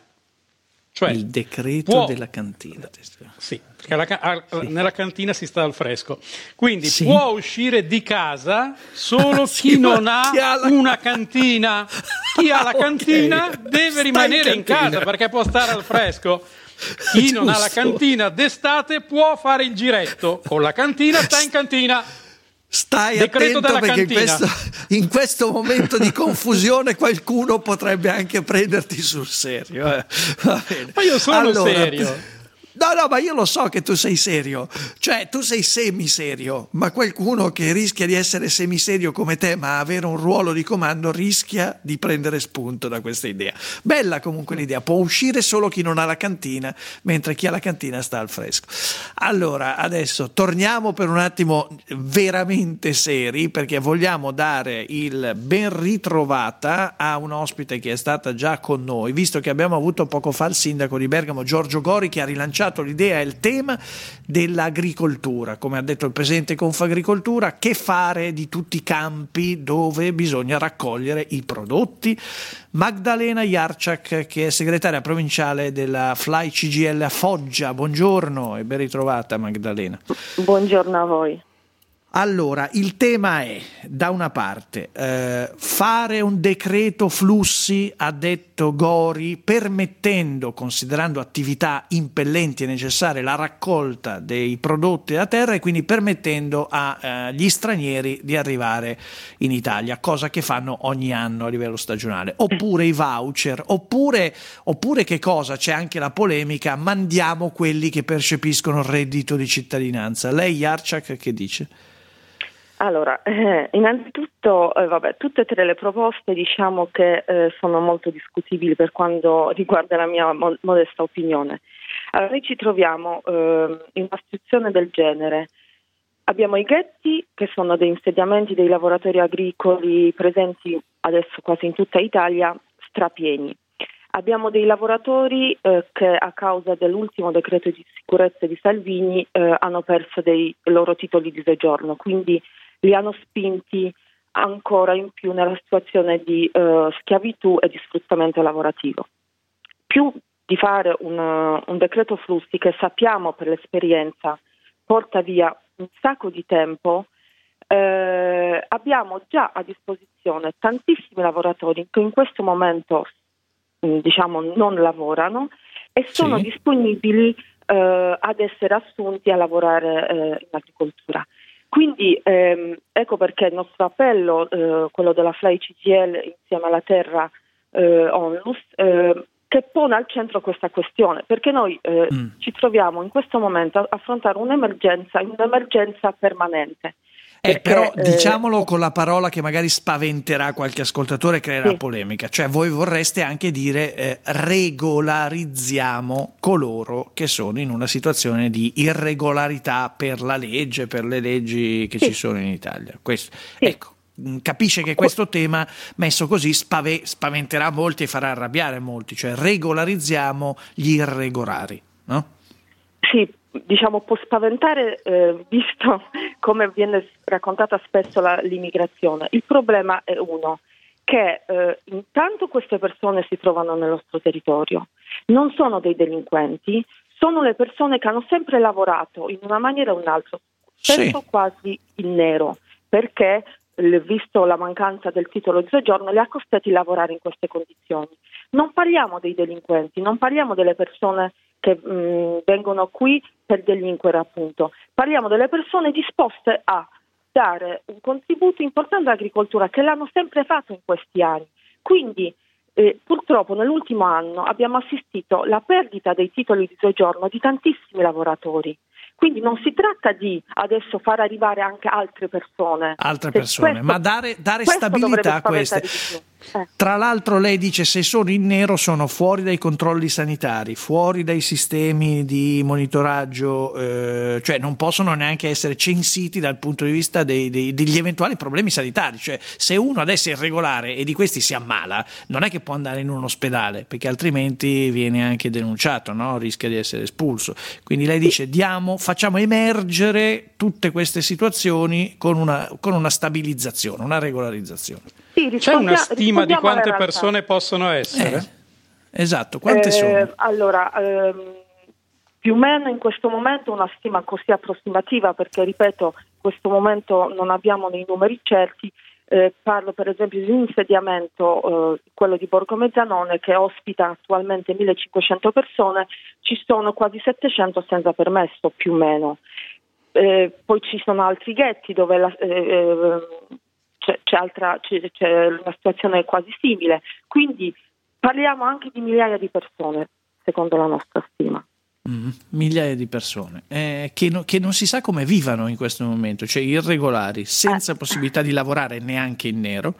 Cioè, Il decreto può- della cantina. Sì, perché alla ca- al- nella cantina si sta al fresco. Quindi Sì. può uscire di casa solo Sì, chi ma non ha chi ha la- una cantina. Chi ha la Ok. cantina deve Sta rimanere in, in cantina. casa perché può stare al fresco. Chi non ha la Giusto. cantina d'estate può fare il giretto. Con la cantina sta in cantina. Stai Decreto attento della perché in cantina. questo, in questo momento di confusione qualcuno potrebbe anche prenderti sul serio. eh. Va bene. Ma io sono Allora, serio. No, no, ma io lo so che tu sei serio, cioè tu sei semiserio, ma qualcuno che rischia di essere semiserio come te, ma avere un ruolo di comando, rischia di prendere spunto da questa idea. Bella comunque l'idea, può uscire solo chi non ha la cantina, mentre chi ha la cantina sta al fresco. Allora, adesso torniamo per un attimo veramente seri, perché vogliamo dare il ben ritrovata a un ospite che è stata già con noi, visto che abbiamo avuto poco fa il sindaco di Bergamo, Giorgio Gori, che ha rilanciato l'idea e il tema dell'agricoltura, come ha detto il presidente Confagricoltura, che fare di tutti i campi dove bisogna raccogliere i prodotti. Magdalena Jarczak, che è segretaria provinciale della Fly C G L a Foggia, buongiorno e ben ritrovata Magdalena. Buongiorno a voi. Allora, il tema è, da una parte, eh, fare un decreto flussi, ha detto Gori, permettendo, considerando attività impellenti e necessarie, la raccolta dei prodotti da terra e quindi permettendo agli stranieri di arrivare in Italia, cosa che fanno ogni anno a livello stagionale. Oppure i voucher, oppure, oppure che cosa? C'è anche la polemica, mandiamo quelli che percepiscono il reddito di cittadinanza. Lei, Jarczak, che dice? Allora, eh, innanzitutto, eh, vabbè, tutte e tre le proposte diciamo che eh, sono molto discutibili per quanto riguarda la mia mo- modesta opinione. Allora, noi ci troviamo eh, in una situazione del genere. Abbiamo i ghetti, che sono dei insediamenti dei lavoratori agricoli presenti adesso quasi in tutta Italia, strapieni. Abbiamo dei lavoratori eh, che a causa dell'ultimo decreto di sicurezza di Salvini eh, hanno perso dei loro titoli di soggiorno, quindi li hanno spinti ancora in più nella situazione di eh, schiavitù e di sfruttamento lavorativo. Più di fare un, un decreto flussi che sappiamo per l'esperienza porta via un sacco di tempo, eh, abbiamo già a disposizione tantissimi lavoratori che in questo momento diciamo non lavorano e sono Sì. disponibili eh, ad essere assunti a lavorare eh, in agricoltura. Quindi ehm, ecco perché il nostro appello, eh, quello della F L A I C G I L insieme alla Terra eh, Onlus, eh, che pone al centro questa questione, perché noi eh, mm. ci troviamo in questo momento a affrontare un'emergenza, un'emergenza permanente. Eh, Perché, però eh, diciamolo con la parola che magari spaventerà qualche ascoltatore e creerà sì. polemica, cioè voi vorreste anche dire eh, regolarizziamo coloro che sono in una situazione di irregolarità per la legge, per le leggi che sì. ci sono in Italia. Questo, sì. Ecco, capisce che questo tema messo così spave- spaventerà molti e farà arrabbiare molti, cioè regolarizziamo gli irregolari, no? Sì, diciamo può spaventare eh, visto come viene raccontata spesso la, l'immigrazione. Il problema è uno, che eh, intanto queste persone si trovano nel nostro territorio, non sono dei delinquenti, sono le persone che hanno sempre lavorato in una maniera o un'altra, spesso sì. quasi in nero, perché visto la mancanza del titolo di soggiorno, li ha costretti a lavorare in queste condizioni. Non parliamo dei delinquenti, non parliamo delle persone che mh, vengono qui per delinquere, appunto. Parliamo delle persone disposte a dare un contributo importante all'agricoltura, che l'hanno sempre fatto in questi anni. Quindi eh, purtroppo nell'ultimo anno abbiamo assistito alla perdita dei titoli di soggiorno di tantissimi lavoratori. Quindi non si tratta di adesso far arrivare anche altre persone. Altre persone, questo, ma dare, dare stabilità a queste. Eh. Tra l'altro lei dice se sono in nero sono fuori dai controlli sanitari, fuori dai sistemi di monitoraggio, eh, cioè non possono neanche essere censiti dal punto di vista dei, dei, degli eventuali problemi sanitari. Cioè se uno adesso è irregolare e di questi si ammala, non è che può andare in un ospedale, perché altrimenti viene anche denunciato, no? Rischia di essere espulso. Quindi lei dice diamo, facciamo emergere tutte queste situazioni con una, con una stabilizzazione, una regolarizzazione. Sì, c'è una stima di quante persone possono essere? Eh, esatto, quante eh, sono? Allora, ehm, più o meno in questo momento una stima così approssimativa, perché ripeto, in questo momento non abbiamo dei numeri certi. Eh, parlo per esempio di un insediamento, eh, quello di Borgo Mezzanone, che ospita attualmente millecinquecento persone, ci sono quasi settecento senza permesso, più o meno. Eh, poi ci sono altri ghetti dove la, eh, eh, c'è, c'è, altra, c'è, c'è una situazione quasi simile, quindi parliamo anche di migliaia di persone, secondo la nostra stima. Mm, migliaia di persone eh, che, no, che non si sa come vivano in questo momento, cioè irregolari, senza eh. possibilità di lavorare neanche in nero.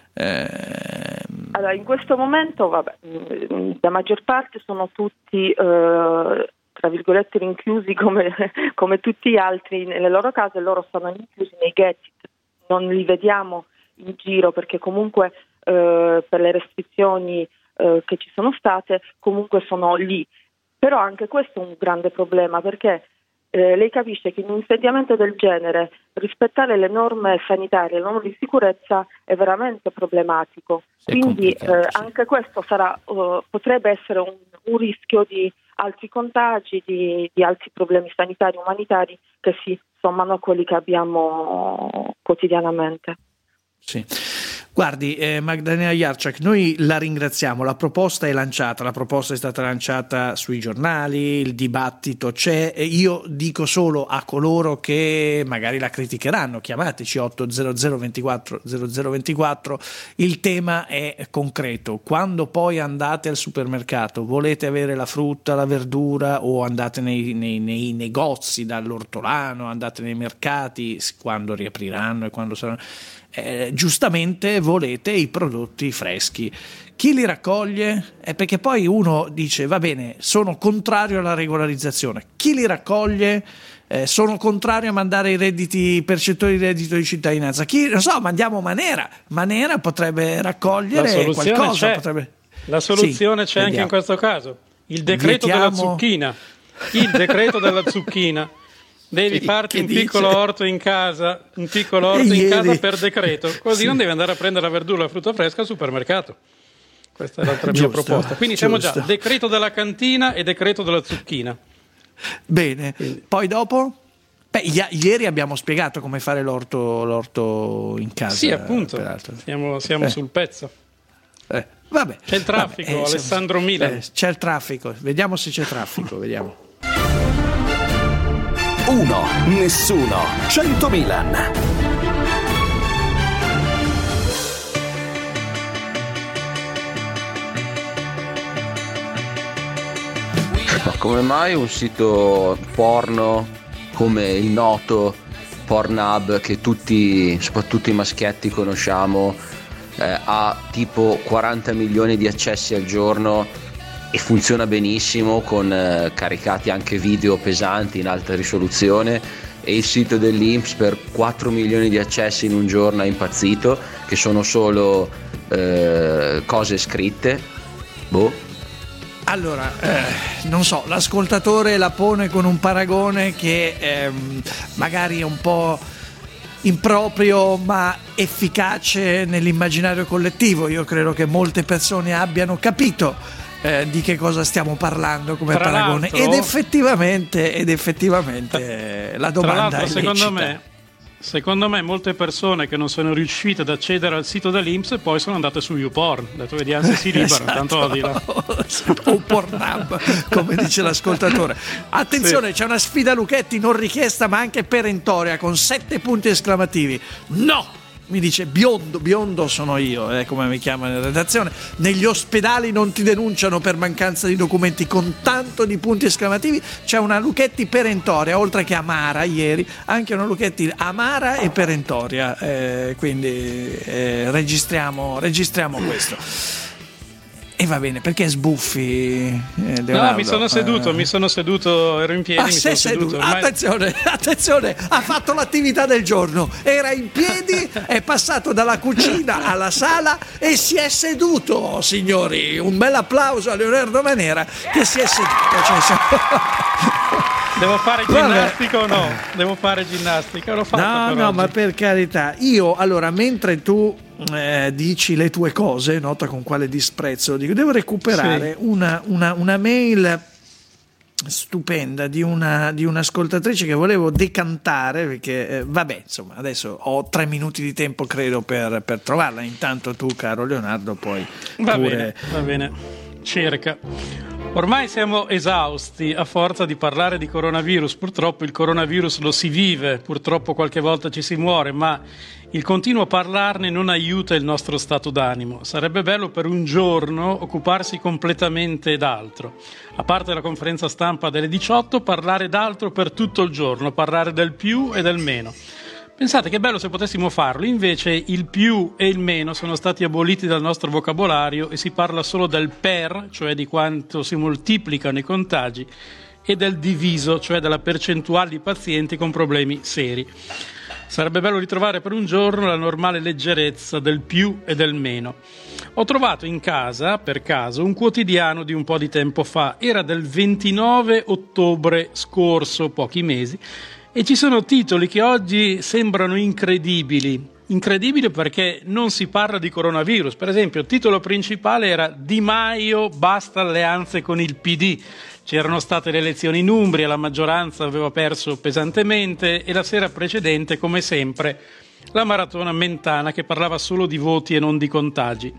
Eh... Allora, in questo momento, vabbè, la maggior parte sono tutti, eh, tra virgolette, rinchiusi come, come tutti gli altri nelle loro case, loro sono rinchiusi nei ghetti, non li vediamo in giro perché comunque eh, per le restrizioni eh, che ci sono state, comunque sono lì. Però anche questo è un grande problema, perché eh, lei capisce che in un insediamento del genere rispettare le norme sanitarie, le norme di sicurezza è veramente problematico. È Quindi eh, anche questo sarà, uh, potrebbe essere un, un rischio di altri contagi, di, di altri problemi sanitari, umanitari che si sommano a quelli che abbiamo quotidianamente. Sì. Guardi, eh, Magdalena Jarczak, noi la ringraziamo, la proposta è lanciata, la proposta è stata lanciata sui giornali, il dibattito c'è, e io dico solo a coloro che magari la criticheranno, chiamateci otto zero zero ventiquattro zero zero ventiquattro, il tema è concreto. Quando poi andate al supermercato, volete avere la frutta, la verdura, o andate nei, nei, nei negozi dall'ortolano, andate nei mercati, quando riapriranno e quando saranno... Eh, giustamente volete i prodotti freschi. Chi li raccoglie? È perché poi uno dice va bene, sono contrario alla regolarizzazione. Chi li raccoglie? Eh, sono contrario a mandare i redditi, i percettori di reddito di cittadinanza. Chi, non so, mandiamo Manera. Manera potrebbe raccogliere qualcosa. C'è. Potrebbe... La soluzione sì, c'è vediamo. Anche in questo caso. Il decreto Vietiamo... della zucchina. Il decreto della zucchina. Devi farti un dice? piccolo orto in casa, un piccolo orto in casa per decreto, così sì. non devi andare a prendere la verdura e la frutta fresca al supermercato. Questa è l'altra giusto, mia proposta. Quindi siamo giusto. già decreto della cantina e decreto della zucchina. Bene, poi dopo? Beh, i- ieri abbiamo spiegato come fare l'orto, l'orto in casa. Sì, appunto, peraltro. siamo, siamo eh. sul pezzo. Eh. Vabbè, c'è il traffico, vabbè, eh, Alessandro Milan. Eh, c'è il traffico, vediamo se c'è traffico, vediamo. uno, nessuno, cento Milan. Ma come mai un sito porno come il noto Pornhub, che tutti, soprattutto i maschietti, conosciamo, eh, ha tipo quaranta milioni di accessi al giorno e funziona benissimo, con eh, caricati anche video pesanti in alta risoluzione, e il sito dell'I N P S per quattro milioni di accessi in un giorno è impazzito, che sono solo eh, cose scritte? Boh. Allora, eh, non so, l'ascoltatore la pone con un paragone che ehm, magari è un po' improprio ma efficace nell'immaginario collettivo. Io credo che molte persone abbiano capito eh, di che cosa stiamo parlando come Tra paragone, ed effettivamente, ed effettivamente la domanda tra l'altro, è secondo lecita. me Secondo me molte persone che non sono riuscite ad accedere al sito dell'I N P S poi sono andate su YouPorn, ho detto vediamo se si liberano, Esatto. tanto va di là. O Pornhub, come dice l'ascoltatore. Attenzione, Sì. c'è una sfida Luchetti non richiesta ma anche perentoria, con sette punti esclamativi. No! Mi dice biondo, biondo sono io, eh, come mi chiamano in redazione. Negli ospedali non ti denunciano per mancanza di documenti, con tanto di punti esclamativi. C'è una Luchetti perentoria, oltre che amara ieri, anche una Luchetti amara e perentoria, eh, quindi eh, registriamo, registriamo questo. E va bene, perché sbuffi? Eh, No, mi sono seduto, eh. mi sono seduto, ero in piedi, Ah, mi sei sono seduto. seduto. Ormai- Attenzione, attenzione, ha fatto l'attività del giorno, era in piedi, è passato dalla cucina alla sala e si è seduto, signori. Un bel applauso a Leonardo Manera che si è seduto. Cioè, siamo... Devo fare Vabbè. ginnastica o no? Devo fare ginnastica, l'ho fatta No, per no, oggi. ma per carità, io allora mentre tu eh, dici le tue cose, nota con quale disprezzo, dico, devo recuperare Sì. una, una, una mail stupenda di una di un'ascoltatrice che volevo decantare, perché eh, vabbè, insomma, adesso ho tre minuti di tempo credo per, per trovarla. Intanto tu, caro Leonardo, poi Va pure... bene, va bene. Cerca. Ormai siamo esausti a forza di parlare di coronavirus. Purtroppo il coronavirus lo si vive, purtroppo qualche volta ci si muore, ma il continuo parlarne non aiuta il nostro stato d'animo. Sarebbe bello per un giorno occuparsi completamente d'altro. A parte la conferenza stampa delle diciotto, parlare d'altro per tutto il giorno, parlare del più e del meno. Pensate che bello se potessimo farlo, invece il più e il meno sono stati aboliti dal nostro vocabolario e si parla solo del per, cioè di quanto si moltiplicano i contagi, e del diviso, cioè della percentuale di pazienti con problemi seri. Sarebbe bello ritrovare per un giorno la normale leggerezza del più e del meno. Ho trovato in casa, per caso, un quotidiano di un po' di tempo fa, era del ventinove ottobre scorso, pochi mesi, e ci sono titoli che oggi sembrano incredibili. Incredibile perché non si parla di coronavirus. Per esempio, il titolo principale era Di Maio basta alleanze con il P D. C'erano state le elezioni in Umbria, la maggioranza aveva perso pesantemente e la sera precedente, come sempre, la maratona mentana che parlava solo di voti e non di contagi.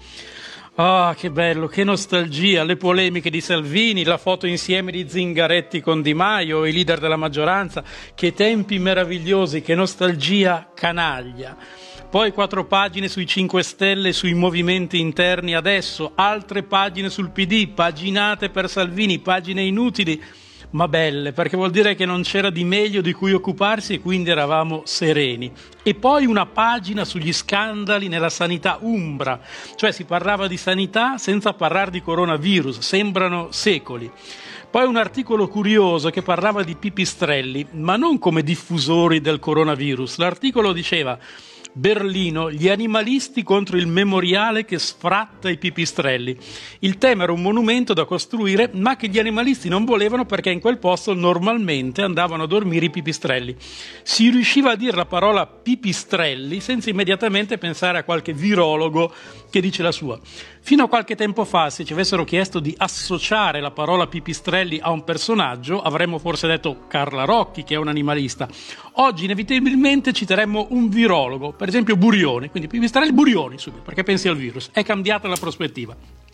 Ah, che bello, che nostalgia, le polemiche di Salvini, la foto insieme di Zingaretti con Di Maio, i leader della maggioranza, che tempi meravigliosi, che nostalgia canaglia. Poi quattro pagine sui cinque Stelle, sui movimenti interni adesso, altre pagine sul P D, paginate per Salvini, pagine inutili, ma belle, perché vuol dire che non c'era di meglio di cui occuparsi e quindi eravamo sereni. E poi una pagina sugli scandali nella sanità umbra, cioè si parlava di sanità senza parlare di coronavirus, sembrano secoli. Poi un articolo curioso che parlava di pipistrelli, ma non come diffusori del coronavirus. L'articolo diceva: Berlino, gli animalisti contro il memoriale che sfratta i pipistrelli. Il tema era un monumento da costruire, ma che gli animalisti non volevano perché in quel posto normalmente andavano a dormire i pipistrelli. Si riusciva a dire la parola pipistrelli senza immediatamente pensare a qualche virologo che dice la sua. Fino a qualche tempo fa, se ci avessero chiesto di associare la parola pipistrelli a un personaggio, avremmo forse detto Carla Rocchi, che è un animalista. Oggi inevitabilmente citeremmo un virologo, per esempio Burioni, quindi pipistrelli Burioni subito, perché pensi al virus. È cambiata la prospettiva.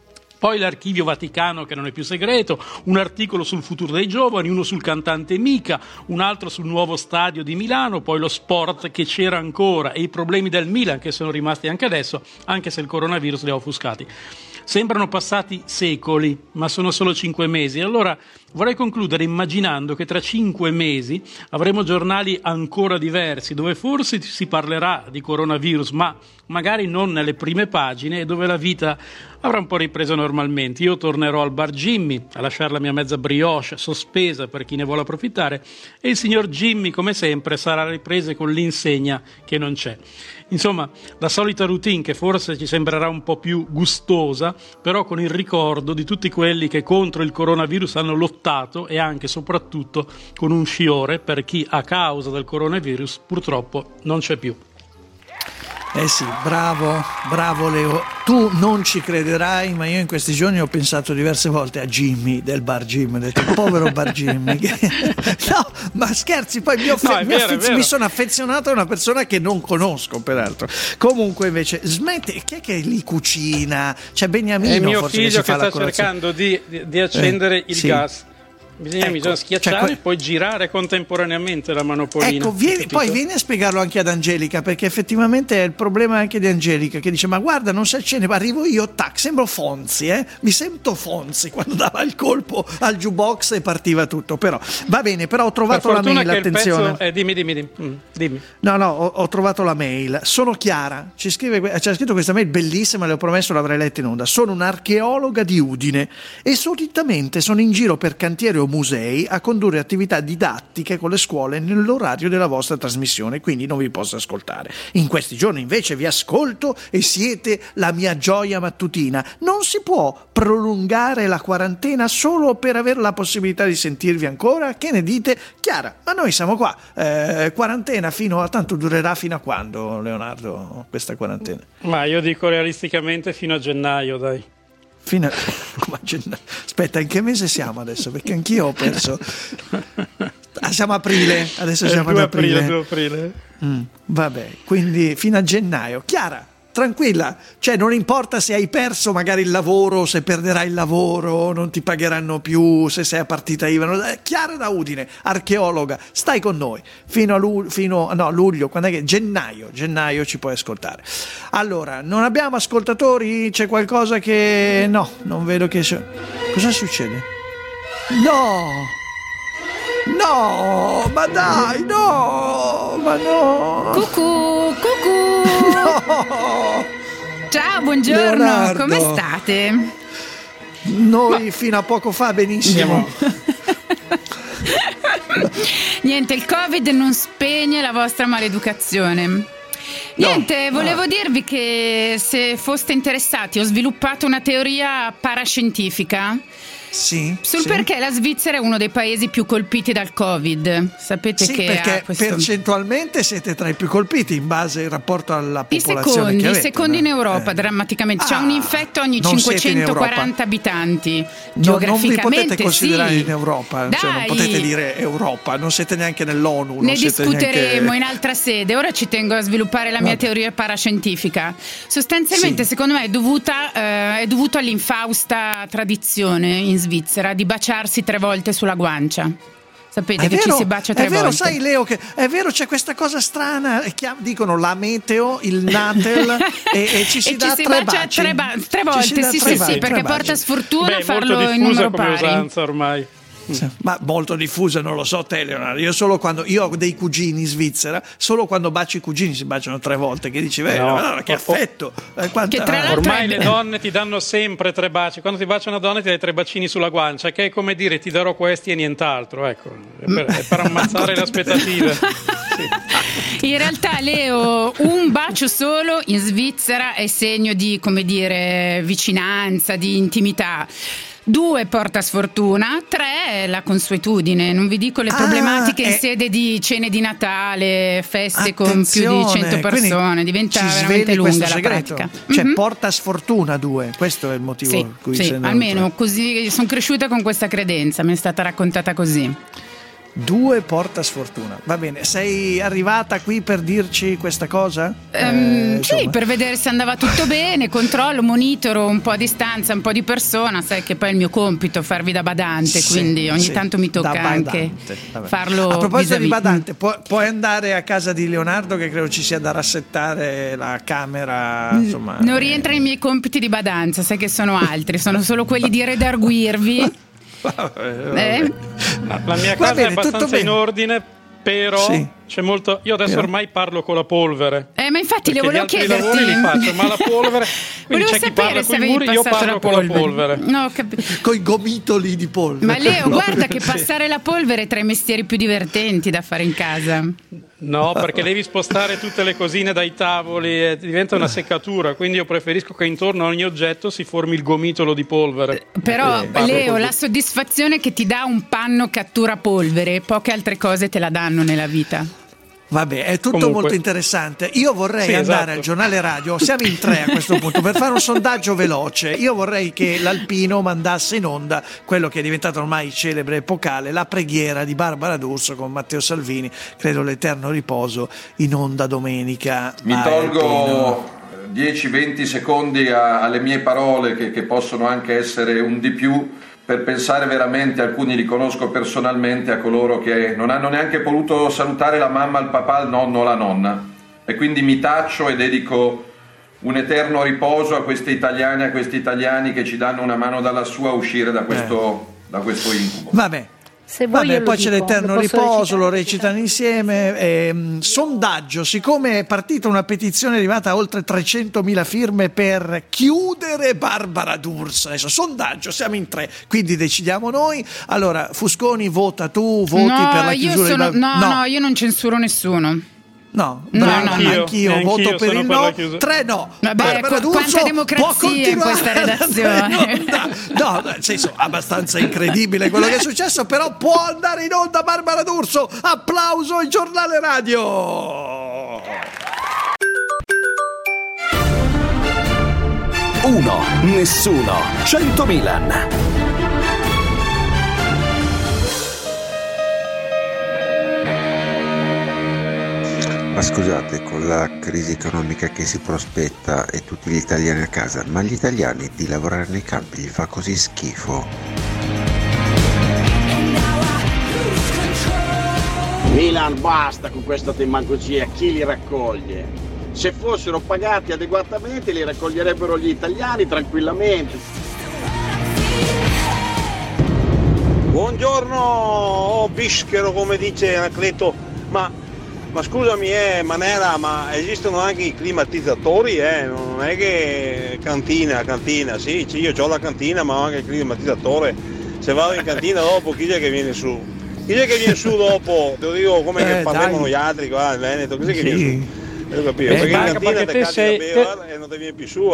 poi l'Archivio Vaticano che non è più segreto, un articolo sul futuro dei giovani, uno sul cantante Mica, un altro sul nuovo stadio di Milano, poi lo sport che c'era ancora e i problemi del Milan che sono rimasti anche adesso, anche se il coronavirus li ha offuscati. Sembrano passati secoli, ma sono solo cinque mesi. Allora vorrei concludere immaginando che tra cinque mesi avremo giornali ancora diversi, dove forse si parlerà di coronavirus, ma magari non nelle prime pagine, e dove la vita avrà un po' ripreso normalmente. Io tornerò al bar Jimmy a lasciare la mia mezza brioche sospesa per chi ne vuole approfittare, e il signor Jimmy, come sempre, sarà ripreso con l'insegna che non c'è. Insomma, la solita routine che forse ci sembrerà un po' più gustosa, però con il ricordo di tutti quelli che contro il coronavirus hanno lottato, e anche e soprattutto con un sciore per chi a causa del coronavirus purtroppo non c'è più. Eh sì, bravo, bravo Leo. Tu non ci crederai, ma io in questi giorni ho pensato diverse volte a Jimmy del bar Jimmy, ho detto povero bar Jimmy. No, ma scherzi, poi mi, offe- No, è mi, vero, affe- è vero. mi sono affezionato a una persona che non conosco, peraltro. Comunque invece, smette, chi è che lì cucina? C'è Beniamino, È mio forse, figlio che, che, si fa sta la colazione. cercando di, di, di accendere Eh, il sì. gas. Bisogna, Ecco, bisogna schiacciare cioè, que- e poi girare contemporaneamente la manopolina. Ecco, vieni, capito? poi vieni a spiegarlo anche ad Angelica, perché effettivamente è il problema anche di Angelica, che dice: ma guarda, non si accende, arrivo io, tac, sembro Fonzi, eh? Mi sento Fonzi quando dava il colpo al jukebox e partiva tutto. Però va bene, però ho trovato Per la fortuna mail, che il attenzione. pezzo- eh, dimmi, dimmi, dimmi. Mm, dimmi. No, no, ho, ho trovato la mail. Sono Chiara, ci scrive, c'è scritto questa mail bellissima, le ho promesso l'avrei letta in onda. Sono un'archeologa di Udine e solitamente sono in giro per cantieri o musei a condurre attività didattiche con le scuole nell'orario della vostra trasmissione, quindi non vi posso ascoltare. In questi giorni invece vi ascolto e siete la mia gioia mattutina. Non si può prolungare la quarantena solo per avere la possibilità di sentirvi ancora? Che ne dite? Chiara, ma noi siamo qua. Eh, quarantena fino a tanto durerà fino a quando, Leonardo, questa quarantena? Ma io dico realisticamente fino a gennaio, dai. Fino a... come a gennaio? Aspetta, in che mese siamo adesso? Perché anch'io ho perso. Ah, siamo aprile, adesso È il siamo ad due aprile. aprile, due aprile. Mm, vabbè, quindi fino a gennaio. Chiara, tranquilla, cioè non importa se hai perso magari il lavoro, se perderai il lavoro, non ti pagheranno più, se sei a partita I V A. non- eh, Chiara da Udine, archeologa, stai con noi fino a lu- fino, no, luglio, quando è che? Gennaio, gennaio ci puoi ascoltare. Allora, non abbiamo ascoltatori? C'è qualcosa che... no, non vedo che... Cosa succede? No! No, ma dai, no, ma no. Cucù, cucù. No. Ciao, buongiorno, Leonardo. come state? Noi fino a poco fa benissimo. Niente, il Covid non spegne la vostra maleducazione. Niente, volevo dirvi che se foste interessati ho sviluppato una teoria parascientifica. Sì, sul sì. perché la Svizzera è uno dei paesi più colpiti dal Covid. Sapete Sì, che perché ha questo... percentualmente siete tra i più colpiti in base in rapporto alla I popolazione secondi, che i avete, secondi no? in Europa Eh. drammaticamente. C'è Ah, un infetto ogni non siete in cinquecentoquaranta Europa. abitanti. No, non vi Geograficamente potete considerare sì. in Europa, cioè non Dai. potete dire Europa, non siete neanche nell'ONU. Ne non siete discuteremo neanche... in altra sede. Ora ci tengo a sviluppare la mia Vabbè. teoria parascientifica. Sostanzialmente, Sì. secondo me, è dovuta eh, è dovuto all'infausta tradizione in Svizzera di baciarsi tre volte sulla guancia. Sapete È che vero, ci si bacia tre è vero, volte. sai Leo, che è vero, c'è questa cosa strana, e chiam- dicono la meteo, il Natel e, e ci si E dà ci si tre bacia baci. tre, ba- tre Ci si volte, dà sì, tre sì, baci, sì, tre perché baci. porta sfortuna Beh, è molto farlo in diffusa numero come pari. usanza ormai. Sì, ma molto diffusa, non lo so te Leonardo, io solo quando io ho dei cugini in Svizzera, solo quando bacio i cugini si baciano tre volte, che dici beh, No. ma che affetto, eh, quanta- Che tra l'altro Ormai è- le donne ti danno sempre tre baci. Quando ti bacia una donna ti dai tre bacini sulla guancia, che è come dire ti darò questi e nient'altro. Ecco, è per, è per ammazzare le aspettative. In realtà, Leo, un bacio solo in Svizzera è segno di, come dire, vicinanza, di intimità. Due porta sfortuna, tre è la consuetudine. Non vi dico le Ah, problematiche in eh. sede di cene di Natale, feste con più di Attenzione, cento quindi persone, diventa ci veramente sveli lunga questo la segreto. pratica. Cioè Mhm. porta sfortuna due, questo è il motivo Sì, per cui sì, sei andato. almeno così sono cresciuta con questa credenza, mi è stata raccontata così. Due portasfortuna, va bene. Sei arrivata qui per dirci questa cosa? Um, eh, sì, per vedere se andava tutto bene, controllo, monitoro un po' a distanza, un po' di persona, sai che poi è il mio compito farvi da badante, sì, quindi ogni sì, tanto mi tocca anche farlo. A proposito vis-à-vis. di badante, pu- puoi andare a casa di Leonardo, che credo ci sia da rassettare la camera, insomma. Non rientra nei miei compiti di badanza, sai che sono altri, sono solo quelli di redarguirvi. Eh? La, la mia Va casa bene, è tutto abbastanza in bene. ordine, però Sì. c'è molto. Io adesso Io? ormai parlo con la polvere. Eh, ma infatti le Perché volevo gli altri chiederti. lavori li faccio, ma la polvere. Quindi Volevo c'è chi sapere parla se con i avevi muri, io passato parlo la con la polvere. polvere. No, ho capito. Con i gomitoli di polvere. Ma Leo, guarda che Sì. passare la polvere è tra i mestieri più divertenti da fare in casa. No, perché devi spostare tutte le cosine dai tavoli e diventa una seccatura, quindi io preferisco che intorno a ogni oggetto si formi il gomitolo di polvere. Però Eh, parlo Leo, così. la soddisfazione che ti dà un panno cattura polvere, poche altre cose te la danno nella vita. Vabbè, è tutto Comunque. molto interessante. Io vorrei Sì, andare esatto. al giornale radio, siamo in tre a questo punto, per fare un sondaggio veloce. Io vorrei che l'Alpino mandasse in onda quello che è diventato ormai celebre epocale, la preghiera di Barbara D'Urso con Matteo Salvini, credo l'eterno riposo, in onda domenica. Mi Vai, tolgo Alpino. dieci venti secondi a- alle mie parole che, che possono anche essere un di più, per pensare veramente, alcuni li conosco personalmente, a coloro che non hanno neanche voluto salutare la mamma, il papà, il nonno o la nonna, e quindi mi taccio e dedico un eterno riposo a queste italiane e a questi italiani che ci danno una mano dalla sua a uscire da questo, da questo incubo. Vabbè. Se vuoi Vabbè, io lo poi c'è dico, l'eterno lo posso riposo, recitare? lo recitano insieme. ehm, sondaggio, siccome è partita una petizione arrivata a oltre trecentomila firme per chiudere Barbara D'Urso, adesso sondaggio, siamo in tre, quindi decidiamo noi. Allora, Fusconi, vota tu, voti no, per la io chiusura sono, di Bar- no, no, io non censuro nessuno. No, No, bravo, no, anch'io, no. anch'io Neanch'io voto per sono il per la no, chiusura. tre no. Vabbè, Barbara qu- D'Urso quanta democrazia può in questa continuare ad andare in redazione. onda. No, nel senso, abbastanza incredibile quello che è successo, però può andare in onda Barbara D'Urso. Applauso al giornale radio. Uno, nessuno, cento Milan. Ma scusate, con la crisi economica che si prospetta e tutti gli italiani a casa, ma gli italiani di lavorare nei campi gli fa così schifo? Milan, basta con questa demagogia, chi li raccoglie? Se fossero pagati adeguatamente li raccoglierebbero gli italiani tranquillamente. Buongiorno, oh, bischero, come dice Anacleto, ma, ma scusami eh, Manera, ma esistono anche i climatizzatori, eh? Non è che cantina, cantina, sì, sì, io ho la cantina ma ho anche il climatizzatore, se vado in cantina dopo chi è che viene su? Chi è che viene su dopo? Te lo dico come Eh, che parlavano dai. gli altri qua in Veneto, chi è che Sì. viene su? Io capisco, Eh, perché in Marco, cantina perché te te cacci sei- da bere e non ti viene più su,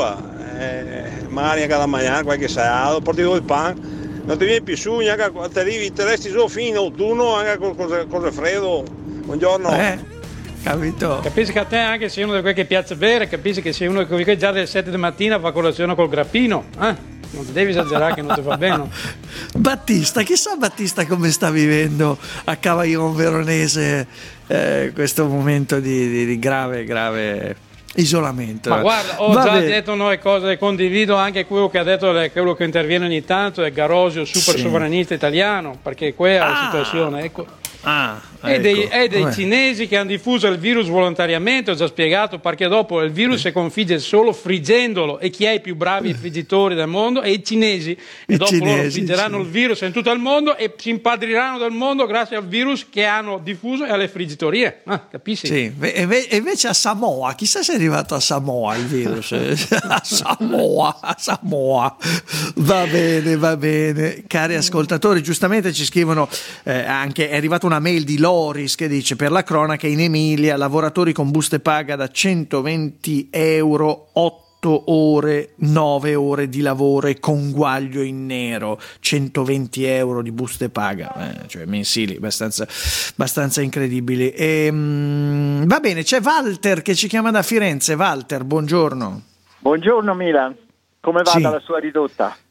eh, magari anche alla mangiare qualche salato, porti due il pan. Non ti viene più su, neanche ti arrivi, ti resti solo fino in autunno, anche con cose, cose freddo. Buongiorno. Eh, capito? Capisci che a te anche sei uno di quelli che piace bere, capisci che sei uno di quelli che già alle sette di mattina fa colazione col grappino, eh? Non ti devi esagerare che non ti va bene. Battista, chissà Battista come sta vivendo a Cavaillon Veronese eh, questo momento di, di- di grave, grave isolamento. Ma guarda, ho Va già bene. detto noi cose, condivido anche quello che ha detto, quello che interviene ogni tanto, è Garosio, super Sì. sovranista italiano, perché qui è la Ah. situazione, ecco. Ah, E dei, ecco. e dei Vabbè. cinesi che hanno diffuso il virus volontariamente, ho già spiegato, perché dopo il virus si configge solo friggendolo, e chi è i più bravi friggitori del mondo? E i cinesi. E I dopo loro cinesi, friggeranno sì. il virus in tutto il mondo e si impadriranno del mondo grazie al virus che hanno diffuso e alle friggitorie. Ah, capisci? Sì, e ve- e invece a Samoa, chissà se è arrivato a Samoa il virus. a Samoa, a Samoa. Va bene, va bene. Cari ascoltatori, giustamente ci scrivono eh, anche, è arrivata una mail di Loris che dice: per la cronaca in Emilia, lavoratori con buste paga da centoventi euro, otto ore, nove ore di lavoro e conguaglio in nero, centoventi euro di buste paga, eh, cioè mensili, abbastanza, abbastanza incredibili. E, mm, va bene, c'è Walter che ci chiama da Firenze. Walter, buongiorno. Buongiorno Milan, come va Sì. dalla sua ridotta?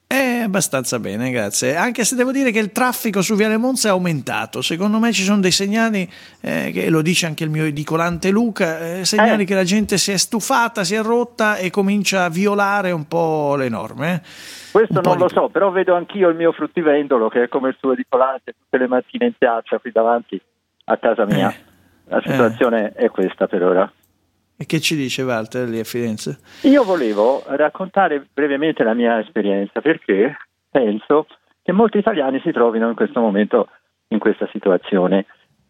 Eh, abbastanza bene, grazie. Anche se devo dire che il traffico su Viale Monza è aumentato. Secondo me ci sono dei segnali, eh, che lo dice anche il mio edicolante Luca, eh, segnali eh. che la gente si è stufata, si è rotta e comincia a violare un po' le norme. Eh. Questo non lo so, però vedo anch'io il mio fruttivendolo che è come il suo edicolante tutte le mattine in piazza qui davanti a casa mia. Eh. La situazione eh. è questa per ora. E che ci dice Walter lì a Firenze? Io volevo raccontare brevemente la mia esperienza perché penso che molti italiani si trovino in questo momento in questa situazione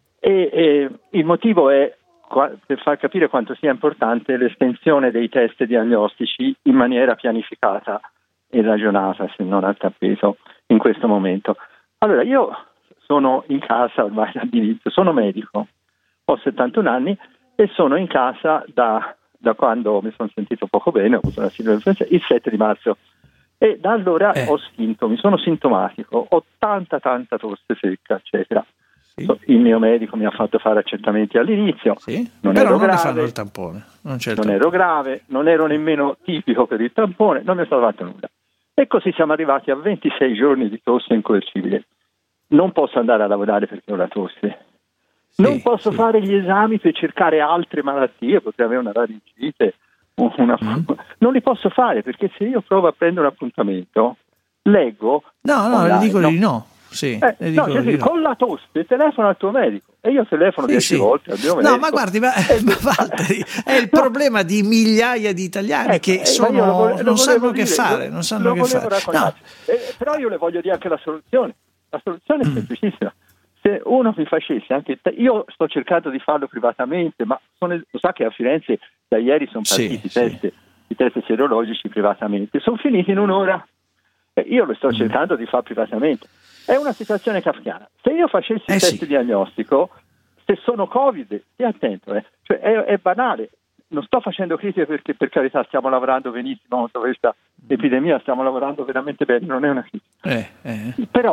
e, e il motivo è per far capire quanto sia importante l'estensione dei test diagnostici in maniera pianificata e ragionata, se non a tappeto, in questo momento. Allora, io sono in casa ormai dall'inizio, sono medico, ho settantuno anni e sono in casa da, da quando mi sono sentito poco bene, ho avuto una sindrome influenza, il sette di marzo. E da allora eh. ho sintomi, sono sintomatico, ho tanta tanta tosse secca, eccetera. Sì. Il mio medico mi ha fatto fare accertamenti all'inizio, sì. non Però ero non grave, fanno il tampone. Non, c'è il non tampone. ero grave, non ero nemmeno tipico per il tampone, non mi è stato fatto nulla. E così siamo arrivati a ventisei giorni di tosse incoercibile. Non posso andare a lavorare perché ho la tosse. Non sì, posso sì. fare gli esami per cercare altre malattie, potrei avere una laringite, una... Mm. non li posso fare perché se io provo a prendere un appuntamento, leggo. No, no, le dico di no. Sì, eh, no, cioè, sì, no. Con la tosse telefono al tuo medico e io telefono sì, dieci sì. volte al mio medico. No, ma guardi, ma, ma Valtteri, è il no. problema di migliaia di italiani ecco, che sono, lo vole- non sanno dire, che fare, lo, non sanno che fare. No. Eh, però io le voglio dire anche la soluzione. La soluzione è mm. semplicissima. Se uno mi facesse anche te, io sto cercando di farlo privatamente, ma sono, lo sa che a Firenze da ieri sono partiti sì, i, test, sì. i test serologici privatamente, sono finiti in un'ora. Eh, io lo sto mm. cercando di fare privatamente. È una situazione kafkiana. Se io facessi eh, il test sì. diagnostico, se sono Covid, stia attento, eh. cioè, è, è banale. Non sto facendo critiche perché per carità stiamo lavorando benissimo contro questa epidemia, stiamo lavorando veramente bene, non è una critica. Eh, eh. Però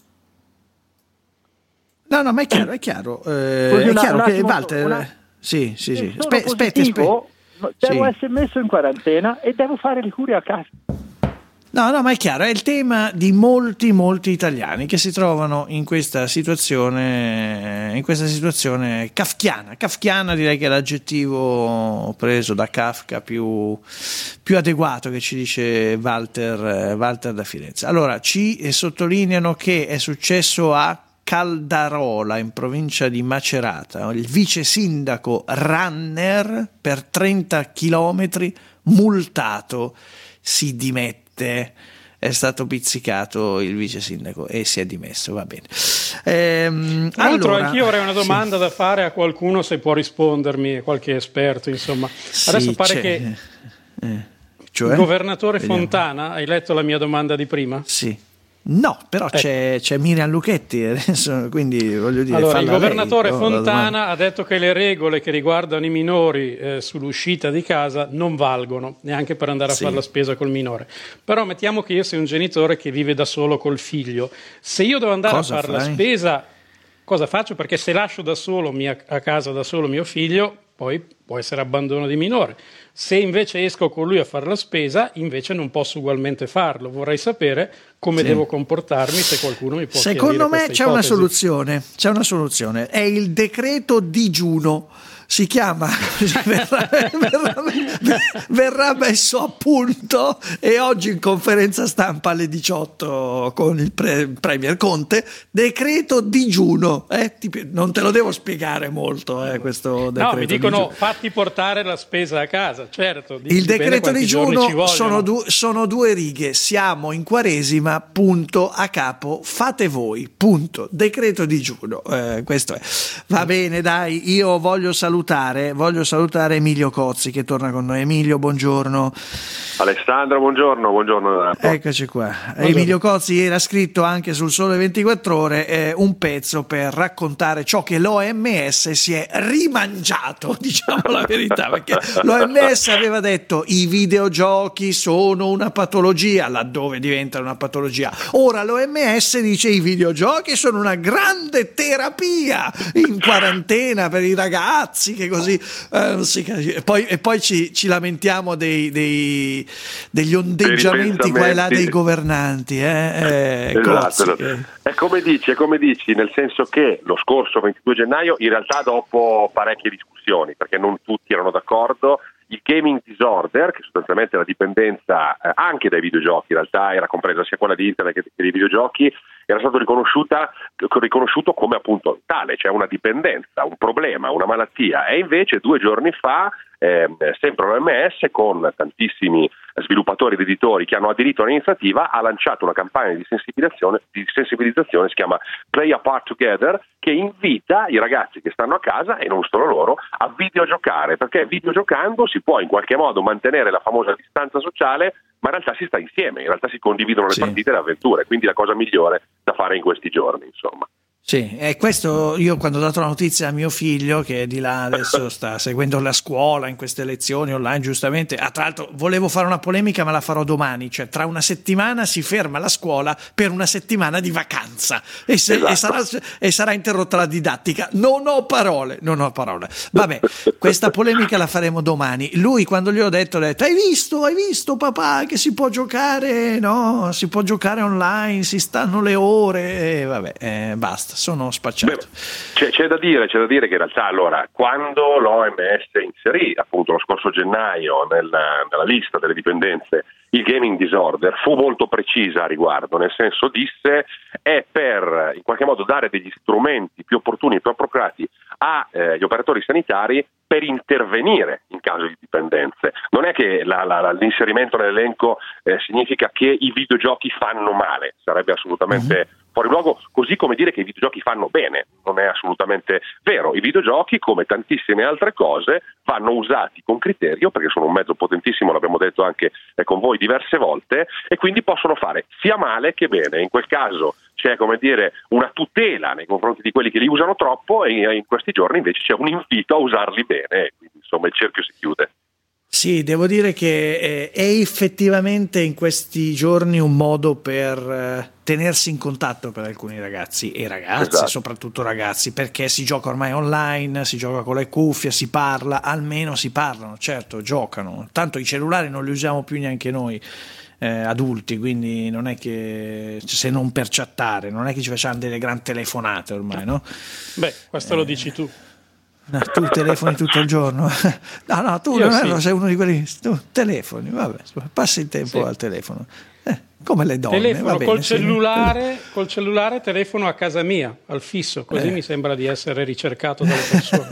No, no, ma è chiaro, è chiaro. Eh, è una, chiaro un che attimo, Walter. Una... Sì, sì, sì. Spe- aspetti, aspetti. Devo sì. essere messo in quarantena e devo fare le cure a casa. No, no, ma è chiaro, è il tema di molti, molti italiani che si trovano in questa situazione, in questa situazione kafkiana. Kafkiana direi che è l'aggettivo preso da Kafka più, più adeguato che ci dice Walter, Walter da Firenze. Allora, ci sottolineano che è successo a Caldarola in provincia di Macerata, il vice sindaco runner per trenta chilometri multato, si dimette, è stato pizzicato il vice sindaco e si è dimesso, va bene. Ehm, Tra l'altro allora, anch'io avrei una domanda sì. da fare a qualcuno, se può rispondermi, qualche esperto, insomma. Adesso sì, pare c'è. che eh. Cioè? il governatore Vediamo. Fontana, hai letto la mia domanda di prima? Sì. No, però ecco. c'è, c'è Miriam Lucchetti adesso, quindi voglio dire. Allora, il governatore lei, Fontana ha detto che le regole che riguardano i minori eh, sull'uscita di casa non valgono neanche per andare a sì. fare la spesa col minore. Però mettiamo che io sia un genitore che vive da solo col figlio. Se io devo andare cosa a fare fai? la spesa, cosa faccio? Perché se lascio da solo mia, a casa da solo mio figlio, poi può essere abbandono di minore. Se invece esco con lui a fare la spesa, invece non posso ugualmente farlo. Vorrei sapere come sì. devo comportarmi, se qualcuno mi può chiarire. Secondo me c'è ipotesi. una soluzione, c'è una soluzione. È il decreto digiuno. Si chiama, verrà, verrà, verrà messo a punto e oggi in conferenza stampa alle diciotto con il pre, Premier Conte, decreto digiuno. Eh? Non te lo devo spiegare molto eh, questo decreto. No, mi dicono digiuno. Fatti portare la spesa a casa, certo. Il decreto digiuno sono, du- sono due righe, siamo in Quaresima, punto a capo, fate voi, punto, decreto digiuno, eh, questo è. Va bene, dai, io voglio salutare Salutare, voglio salutare Emilio Cozzi che torna con noi. Emilio, buongiorno. Alessandro, buongiorno, buongiorno. Eccoci qua. Buongiorno. Emilio Cozzi era scritto anche sul Sole ventiquattro Ore eh, un pezzo per raccontare ciò che l'O M S si è rimangiato, diciamo la verità, perché l'O M S aveva detto i videogiochi sono una patologia, laddove diventano una patologia. Ora l'O M S dice i videogiochi sono una grande terapia in quarantena per i ragazzi. ragazzi che così eh, non si capisce. E poi, e poi ci, ci lamentiamo dei, dei, degli ondeggiamenti qua e là dei governanti. Eh? Eh, esatto, Cozzi, esatto. eh. È come dici, è come dici, nel senso che lo scorso ventidue gennaio, in realtà dopo parecchie discussioni, perché non tutti erano d'accordo, il gaming disorder, che sostanzialmente è la dipendenza eh, anche dai videogiochi, in realtà era compresa sia quella di internet che dei videogiochi, era stato riconosciuta, riconosciuto come appunto tale, cioè una dipendenza, un problema, una malattia, e invece due giorni fa eh, sempre l'O M S, con tantissimi sviluppatori ed editori che hanno aderito all'iniziativa, ha lanciato una campagna di sensibilizzazione, di sensibilizzazione si chiama Play Apart Together, che invita i ragazzi che stanno a casa, e non solo loro, a videogiocare, perché videogiocando si può in qualche modo mantenere la famosa distanza sociale, ma in realtà si sta insieme, in realtà si condividono le sì. partite e le avventure, quindi la cosa migliore da fare in questi giorni, insomma. Sì, e questo io quando ho dato la notizia a mio figlio, che di là adesso sta seguendo la scuola in queste lezioni online, giustamente, ah, tra l'altro volevo fare una polemica ma la farò domani, cioè tra una settimana si ferma la scuola per una settimana di vacanza e, se, esatto. e, sarà, e sarà interrotta la didattica. Non ho parole, non ho parole. Vabbè, questa polemica la faremo domani. Lui quando gli ho detto, ho detto hai visto, hai visto papà che si può giocare, no, si può giocare online, si stanno le ore, e vabbè, eh, basta. Sono spacciato. Beh, c'è, c'è da dire, c'è da dire che in realtà allora quando l'O M S inserì appunto lo scorso gennaio nella, nella lista delle dipendenze il gaming disorder, fu molto precisa a riguardo, nel senso disse è per in qualche modo dare degli strumenti più opportuni e più appropriati agli eh, operatori sanitari per intervenire in caso di dipendenze. Non è che la, la, l'inserimento nell'elenco eh, significa che i videogiochi fanno male, sarebbe assolutamente mm-hmm. fuori luogo, così come dire che i videogiochi fanno bene, non è assolutamente vero. I videogiochi, come tantissime altre cose, vanno usati con criterio, perché sono un mezzo potentissimo, l'abbiamo detto anche eh, con voi diverse volte, e quindi possono fare sia male che bene. In quel caso c'è, come dire, una tutela nei confronti di quelli che li usano troppo, e in questi giorni invece c'è un invito a usarli bene, e quindi insomma il cerchio si chiude. Sì, devo dire che è effettivamente in questi giorni un modo per tenersi in contatto per alcuni ragazzi e ragazze, esatto. soprattutto ragazzi, perché si gioca ormai online, si gioca con le cuffie, si parla, almeno si parlano, certo, giocano. Tanto i cellulari non li usiamo più neanche noi eh, adulti, quindi non è che, se non per chattare, non è che ci facciamo delle gran telefonate ormai, no? Beh, questo eh, lo dici tu. No, tu telefoni tutto il giorno. No, no, tu Io non sì. sei uno di quelli. Tu telefoni, vabbè, passi il tempo sì. al telefono. Eh, come le donne. Telefono va bene, col, sì. cellulare, col cellulare telefono a casa mia, al fisso, così eh. mi sembra di essere ricercato dalle persone.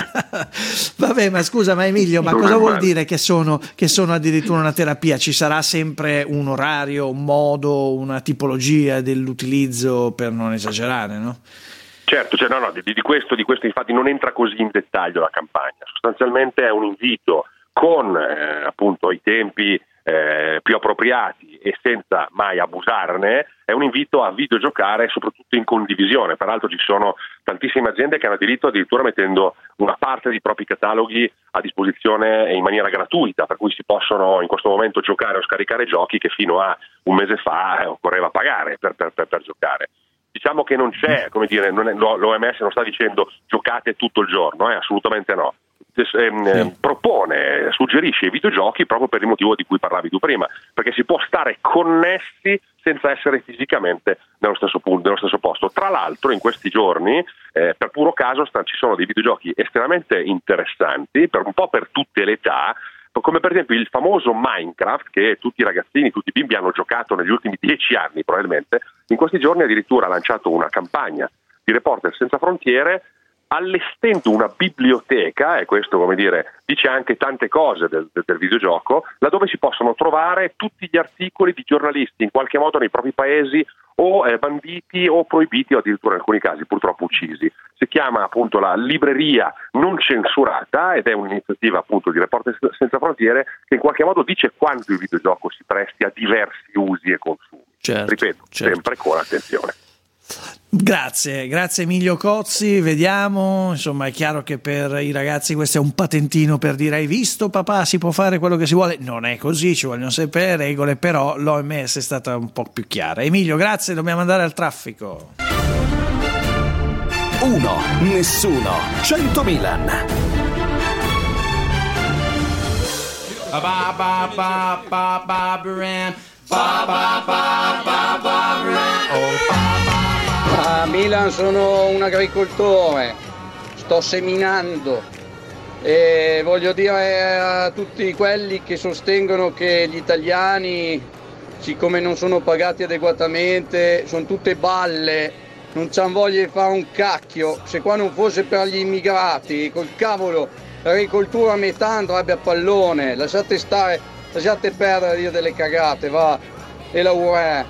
Vabbè, ma scusa, ma Emilio, ma cosa vuol dire che sono, che sono addirittura una terapia? Ci sarà sempre un orario, un modo, una tipologia dell'utilizzo, per non esagerare, no? Certo, cioè, no, no, di, di, questo, di questo infatti non entra così in dettaglio la campagna, sostanzialmente è un invito con eh, appunto i tempi eh, più appropriati e senza mai abusarne, è un invito a videogiocare soprattutto in condivisione. Peraltro ci sono tantissime aziende che hanno aderito addirittura mettendo una parte dei propri cataloghi a disposizione in maniera gratuita, per cui si possono in questo momento giocare o scaricare giochi che fino a un mese fa eh, occorreva pagare per, per, per, per giocare. Diciamo che non c'è, come dire, non è, l'O M S non sta dicendo giocate tutto il giorno, eh, assolutamente no. Eh, propone, suggerisce i videogiochi proprio per il motivo di cui parlavi tu prima, perché si può stare connessi senza essere fisicamente nello stesso punto, nello stesso posto. Tra l'altro in questi giorni, eh, per puro caso, sta, ci sono dei videogiochi estremamente interessanti, per un po' per tutte le età, come per esempio il famoso Minecraft, che tutti i ragazzini, tutti i bimbi hanno giocato negli ultimi dieci anni probabilmente. In questi giorni addirittura ha lanciato una campagna di Reporters Senza Frontiere allestendo una biblioteca, e questo, come dire, dice anche tante cose del, del, del videogioco, laddove si possono trovare tutti gli articoli di giornalisti in qualche modo nei propri paesi o eh, banditi o proibiti o addirittura in alcuni casi purtroppo uccisi. Si chiama appunto la libreria non censurata ed è un'iniziativa appunto di Reporters Senza Frontiere che in qualche modo dice quanto il videogioco si presti a diversi usi e consumi. Certo, ripeto, certo. sempre con attenzione. Grazie, grazie Emilio Cozzi, vediamo, insomma è chiaro che per i ragazzi questo è un patentino per dire hai visto papà, si può fare quello che si vuole, non è così, ci vogliono sapere le regole, però l'O M S è stata un po' più chiara. Emilio, grazie, dobbiamo andare al traffico. Uno, nessuno, cento Milan. Ba ba ba ba ba ba Baran. Ba ba ba ba ba Baran. Oh ba ba. A Milan sono un agricoltore, sto seminando e voglio dire a tutti quelli che sostengono che gli italiani, siccome non sono pagati adeguatamente, sono tutte balle, non c'han voglia di fare un cacchio. Se qua non fosse per gli immigrati, col cavolo, l'agricoltura a metà andrebbe a pallone. Lasciate stare, lasciate perdere io delle cagate, va, e la U E.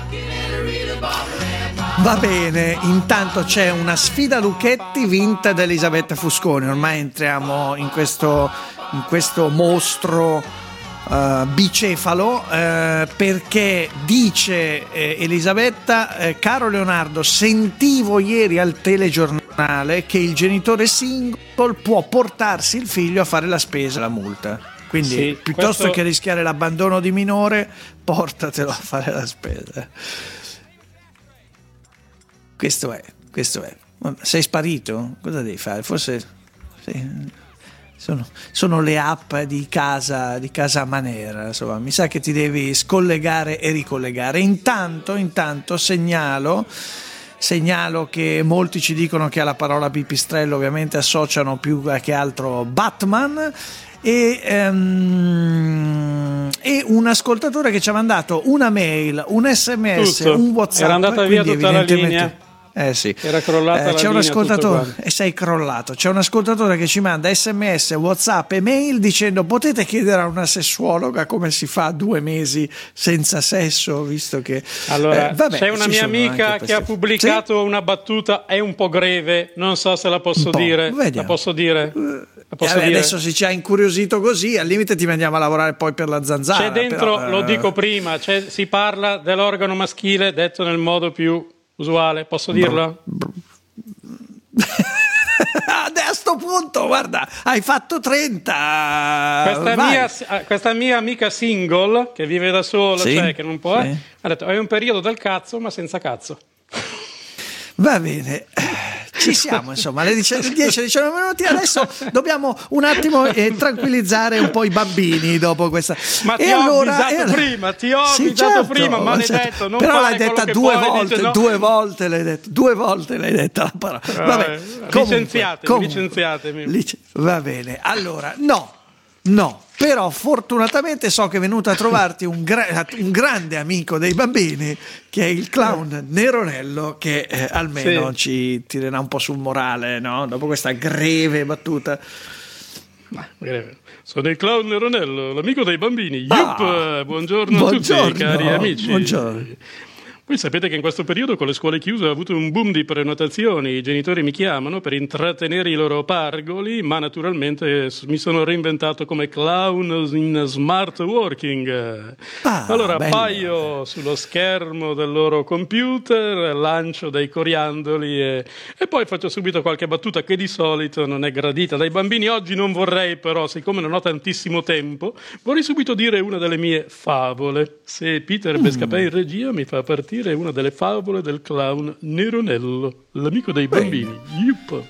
Va bene, intanto c'è una sfida Lucchetti vinta da Elisabetta Fusconi. Ormai entriamo in questo, in questo mostro uh, bicefalo, uh, perché dice eh, Elisabetta, eh, caro Leonardo, sentivo ieri al telegiornale che il genitore single può portarsi il figlio a fare la spesa, la multa. Quindi sì, piuttosto questo... che rischiare l'abbandono di minore, portatelo a fare la spesa. Questo è, questo è. Sei sparito? Cosa devi fare? Forse sì. sono, sono le app di casa, di casa Manera, insomma, mi sa che ti devi scollegare e ricollegare. Intanto, intanto segnalo, segnalo che molti ci dicono che alla parola pipistrello ovviamente associano più che altro Batman. E, um, e un ascoltatore che ci ha mandato una mail, un sms, tutto. Un WhatsApp. Era andata via tutta la linea. Eh sì. Era crollata eh, la c'è un linea, ascoltatore e sei crollato. C'è un ascoltatore che ci manda sms, WhatsApp e mail dicendo: potete chiedere a una sessuologa come si fa due mesi senza sesso, visto che allora eh, vabbè, c'è una mia amica che ha pubblicato sì? una battuta, è un po' greve, non so se la posso dire. La posso dire? La posso eh, dire? Adesso se ci ha incuriosito così, al limite ti mandiamo a lavorare poi per la zanzara. C'è dentro, però, lo eh... dico prima, c'è, si parla dell'organo maschile detto nel modo più usuale, posso dirlo? A sto punto, guarda, hai fatto trenta. Questa mia, questa mia amica single che vive da sola, sì, cioè che non può, sì. ha detto: hai un periodo del cazzo, ma senza cazzo. Va bene. Ci siamo, insomma, alle dieci diciannove minuti. Adesso dobbiamo un attimo eh, tranquillizzare un po' i bambini dopo questa. Ma e ti allora, ho avvisato e allora... prima, ti ho sì, avvisato certo, prima, maledetto. Certo. Non però fare l'hai detta che due puoi, volte, dice, no. due volte l'hai detto, due volte l'hai detta la parola. Vabbè, eh, comunque, licenziatemi, comunque, licenziatemi. Lic- va bene, allora, no, no. Però fortunatamente so che è venuto a trovarti un, gra- un grande amico dei bambini, che è il clown Neronello, che eh, almeno sì. ci tirerà un po' sul morale, no? Dopo questa greve battuta. Ma, greve. Sono il clown Neronello, l'amico dei bambini. Ah, Yup, buongiorno, buongiorno a tutti, cari amici. Buongiorno. Voi sapete che in questo periodo con le scuole chiuse ho avuto un boom di prenotazioni, i genitori mi chiamano per intrattenere i loro pargoli, ma naturalmente mi sono reinventato come clown in smart working. Ah, allora bello. Appaio sullo schermo del loro computer, lancio dei coriandoli e, e poi faccio subito qualche battuta che di solito non è gradita dai bambini. Oggi non vorrei però, siccome non ho tantissimo tempo, vorrei subito dire una delle mie favole. Se Peter Bescapè in regia mi fa partire è una delle favole del clown Neronello, l'amico dei bambini. Yup.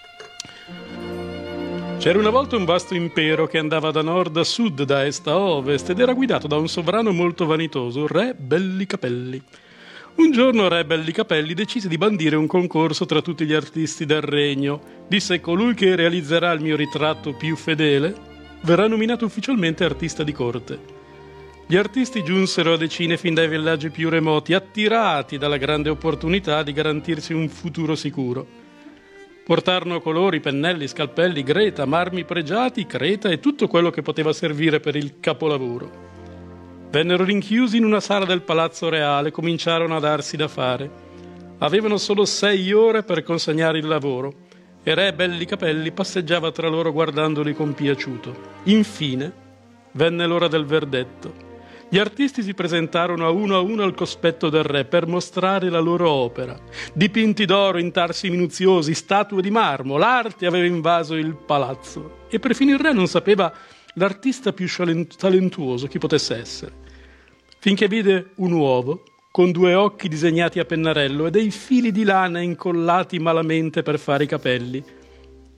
C'era una volta un vasto impero che andava da nord a sud, da est a ovest, ed era guidato da un sovrano molto vanitoso, Re Bellicapelli. Un giorno Re Bellicapelli decise di bandire un concorso tra tutti gli artisti del regno. Disse: colui che realizzerà il mio ritratto più fedele verrà nominato ufficialmente artista di corte. Gli artisti giunsero a decine fin dai villaggi più remoti, attirati dalla grande opportunità di garantirsi un futuro sicuro. Portarono colori, pennelli, scalpelli, greta, marmi pregiati, creta e tutto quello che poteva servire per il capolavoro. Vennero rinchiusi in una sala del palazzo reale e cominciarono a darsi da fare. Avevano solo sei ore per consegnare il lavoro e Re Bellicapelli passeggiava tra loro guardandoli compiaciuto. Infine venne l'ora del verdetto. Gli artisti si presentarono a uno a uno al cospetto del re per mostrare la loro opera. Dipinti d'oro, intarsi minuziosi, statue di marmo, l'arte aveva invaso il palazzo. E perfino il re non sapeva l'artista più talentuoso chi potesse essere. Finché vide un uovo con due occhi disegnati a pennarello e dei fili di lana incollati malamente per fare i capelli.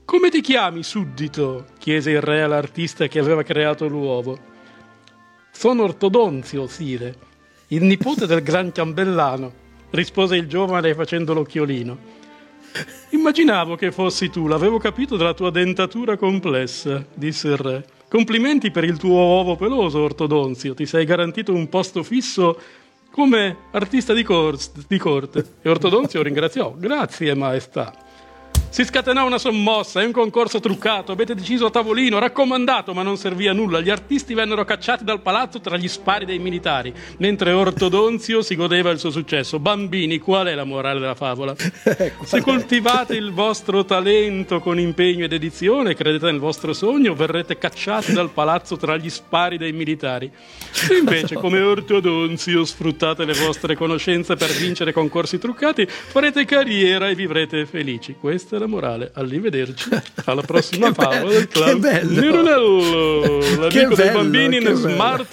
Come ti chiami, suddito? Chiese il re all'artista che aveva creato l'uovo. Sono Ortodonzio, sire, il nipote del gran ciambellano, rispose il giovane facendo l'occhiolino. Immaginavo che fossi tu, l'avevo capito dalla tua dentatura complessa, disse il re. Complimenti per il tuo uovo peloso, Ortodonzio, ti sei garantito un posto fisso come artista di, cor- di corte. E Ortodonzio ringraziò. Grazie, maestà. Si scatenò una sommossa e un concorso truccato. Avete deciso a tavolino, raccomandato, ma non servì a nulla. Gli artisti vennero cacciati dal palazzo tra gli spari dei militari, mentre Ortodonzio si godeva il suo successo. Bambini, qual è la morale della favola? Se coltivate il vostro talento con impegno e dedizione, credete nel vostro sogno, verrete cacciati dal palazzo tra gli spari dei militari. Se invece, come Ortodonzio, sfruttate le vostre conoscenze per vincere concorsi truccati, farete carriera e vivrete felici. Questa è la morale. Arrivederci alla prossima favola del clown Neronello, l'amico dei bambini in smart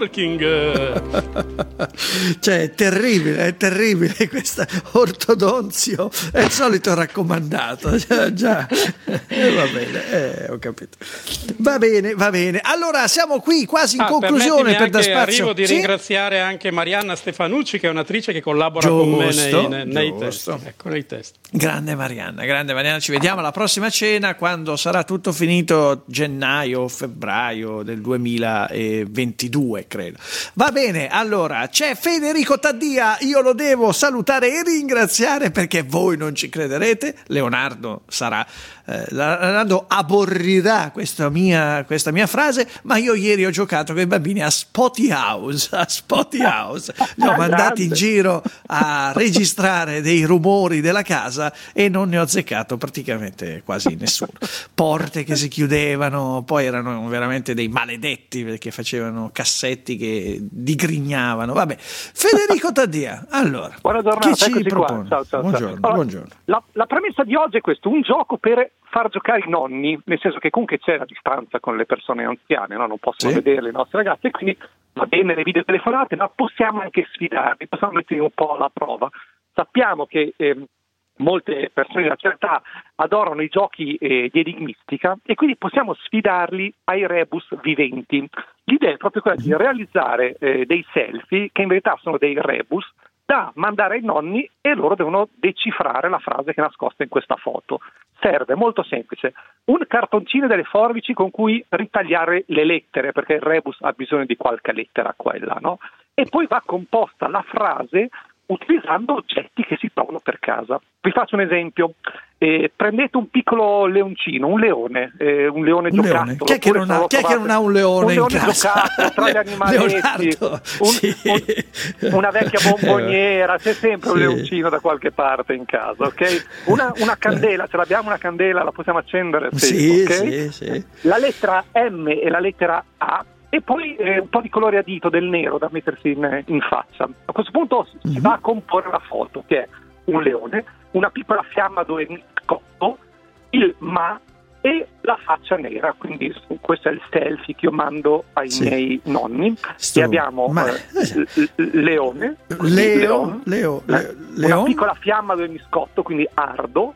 working. Cioè è terribile, è terribile questa Ortodonzio, è il solito raccomandato. Già, già. Eh, va bene, eh, ho capito. Va bene, va bene. Allora siamo qui quasi in ah, conclusione per dar spazio. Arrivo di sì? ringraziare anche Marianna Stefanucci, che è un'attrice che collabora giusto, con me nei, nei test. Ecco, nei test. Grande Marianna, grande Marianna, ci vediamo alla prossima cena quando sarà tutto finito, gennaio, febbraio del duemilaventidue, credo. Va bene, allora c'è Federico Taddia, io lo devo salutare e ringraziare perché voi non ci crederete, Leonardo sarà eh, Leonardo aborrirà questa mia, questa mia frase, ma io ieri ho giocato con i bambini a Spotty House, a Spotty House, li ho mandati in giro a registrare dei rumori della casa e non ne ho azzeccato praticamente quasi nessuno. Porte che si chiudevano, poi erano veramente dei maledetti perché facevano cassetti che digrignavano. Vabbè, Federico Taddia, allora, buona giornata, che ci eccoci propone? Qua. Ciao, ciao, buongiorno, ciao. Allora, buongiorno. La, la premessa di oggi è questo, un gioco per far giocare i nonni, nel senso che comunque c'è la distanza con le persone anziane, no? Non possono sì. vedere le nostre ragazze, quindi va bene le videotelefonate, ma possiamo anche sfidarli, possiamo mettere un po' alla prova. Sappiamo che eh, molte persone di una certa età adorano i giochi eh, di enigmistica e quindi possiamo sfidarli ai rebus viventi. L'idea è proprio quella di realizzare eh, dei selfie che in verità sono dei rebus da mandare ai nonni e loro devono decifrare la frase che è nascosta in questa foto. Serve, molto semplice, un cartoncino delle forbici con cui ritagliare le lettere, perché il rebus ha bisogno di qualche lettera qua e là, no? E poi va composta la frase utilizzando oggetti che si trovano per casa. Vi faccio un esempio. Eh, prendete un piccolo leoncino, un leone, eh, un leone un giocattolo. Leone. Chi è che non ha, chi è che non ha un leone, un in leone casa? giocattolo tra gli animaletti, un, sì. un, una vecchia bomboniera, c'è sempre un sì. leoncino da qualche parte in casa, ok? Una, una candela, ce l'abbiamo una candela, la possiamo accendere? Sì, okay? sì, sì. La lettera M e la lettera A. E poi eh, un po' di colore adito del nero da mettersi in, in faccia. A questo punto si mm-hmm. va a comporre la foto, che è un leone, una piccola fiamma dove mi scotto, il ma e la faccia nera. Quindi questo è il selfie che io mando ai sì. miei nonni. Sto... E abbiamo ma... eh, l- l- leone, Leo, Leo, Leo, eh, una piccola fiamma dove mi scotto, quindi ardo,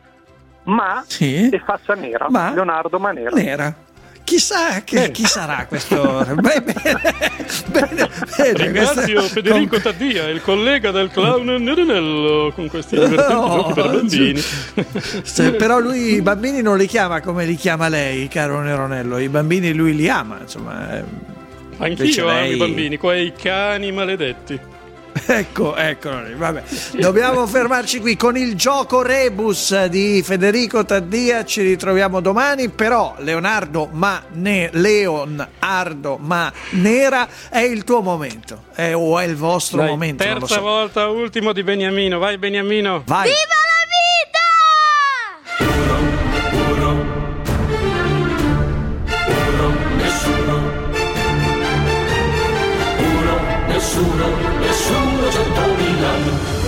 ma sì. e faccia nera. Ma... Leonardo Manera. Nera. Chissà che, chi sarà questo. Bene, bene, bene, ringrazio questo... Federico Taddia, il collega del clown Neronello, con questi divertenti no, giochi per bambini. Se, però lui i bambini non li chiama come li chiama lei, caro Neronello. I bambini lui li ama, insomma. Anch'io lei... amo i bambini, quei cani maledetti. Ecco, eccolo lì, vabbè. Dobbiamo fermarci qui con il gioco Rebus di Federico Taddia. Ci ritroviamo domani, però Leonardo ma ne Leonardo ma Nera è il tuo momento, è, o è il vostro Dai, momento. Terza non lo so. volta, ultimo di Beniamino. Vai Beniamino. Vai. Viva la vita! Uno, uno, uno, nessuno. Uno, nessuno, nessuno, centomila.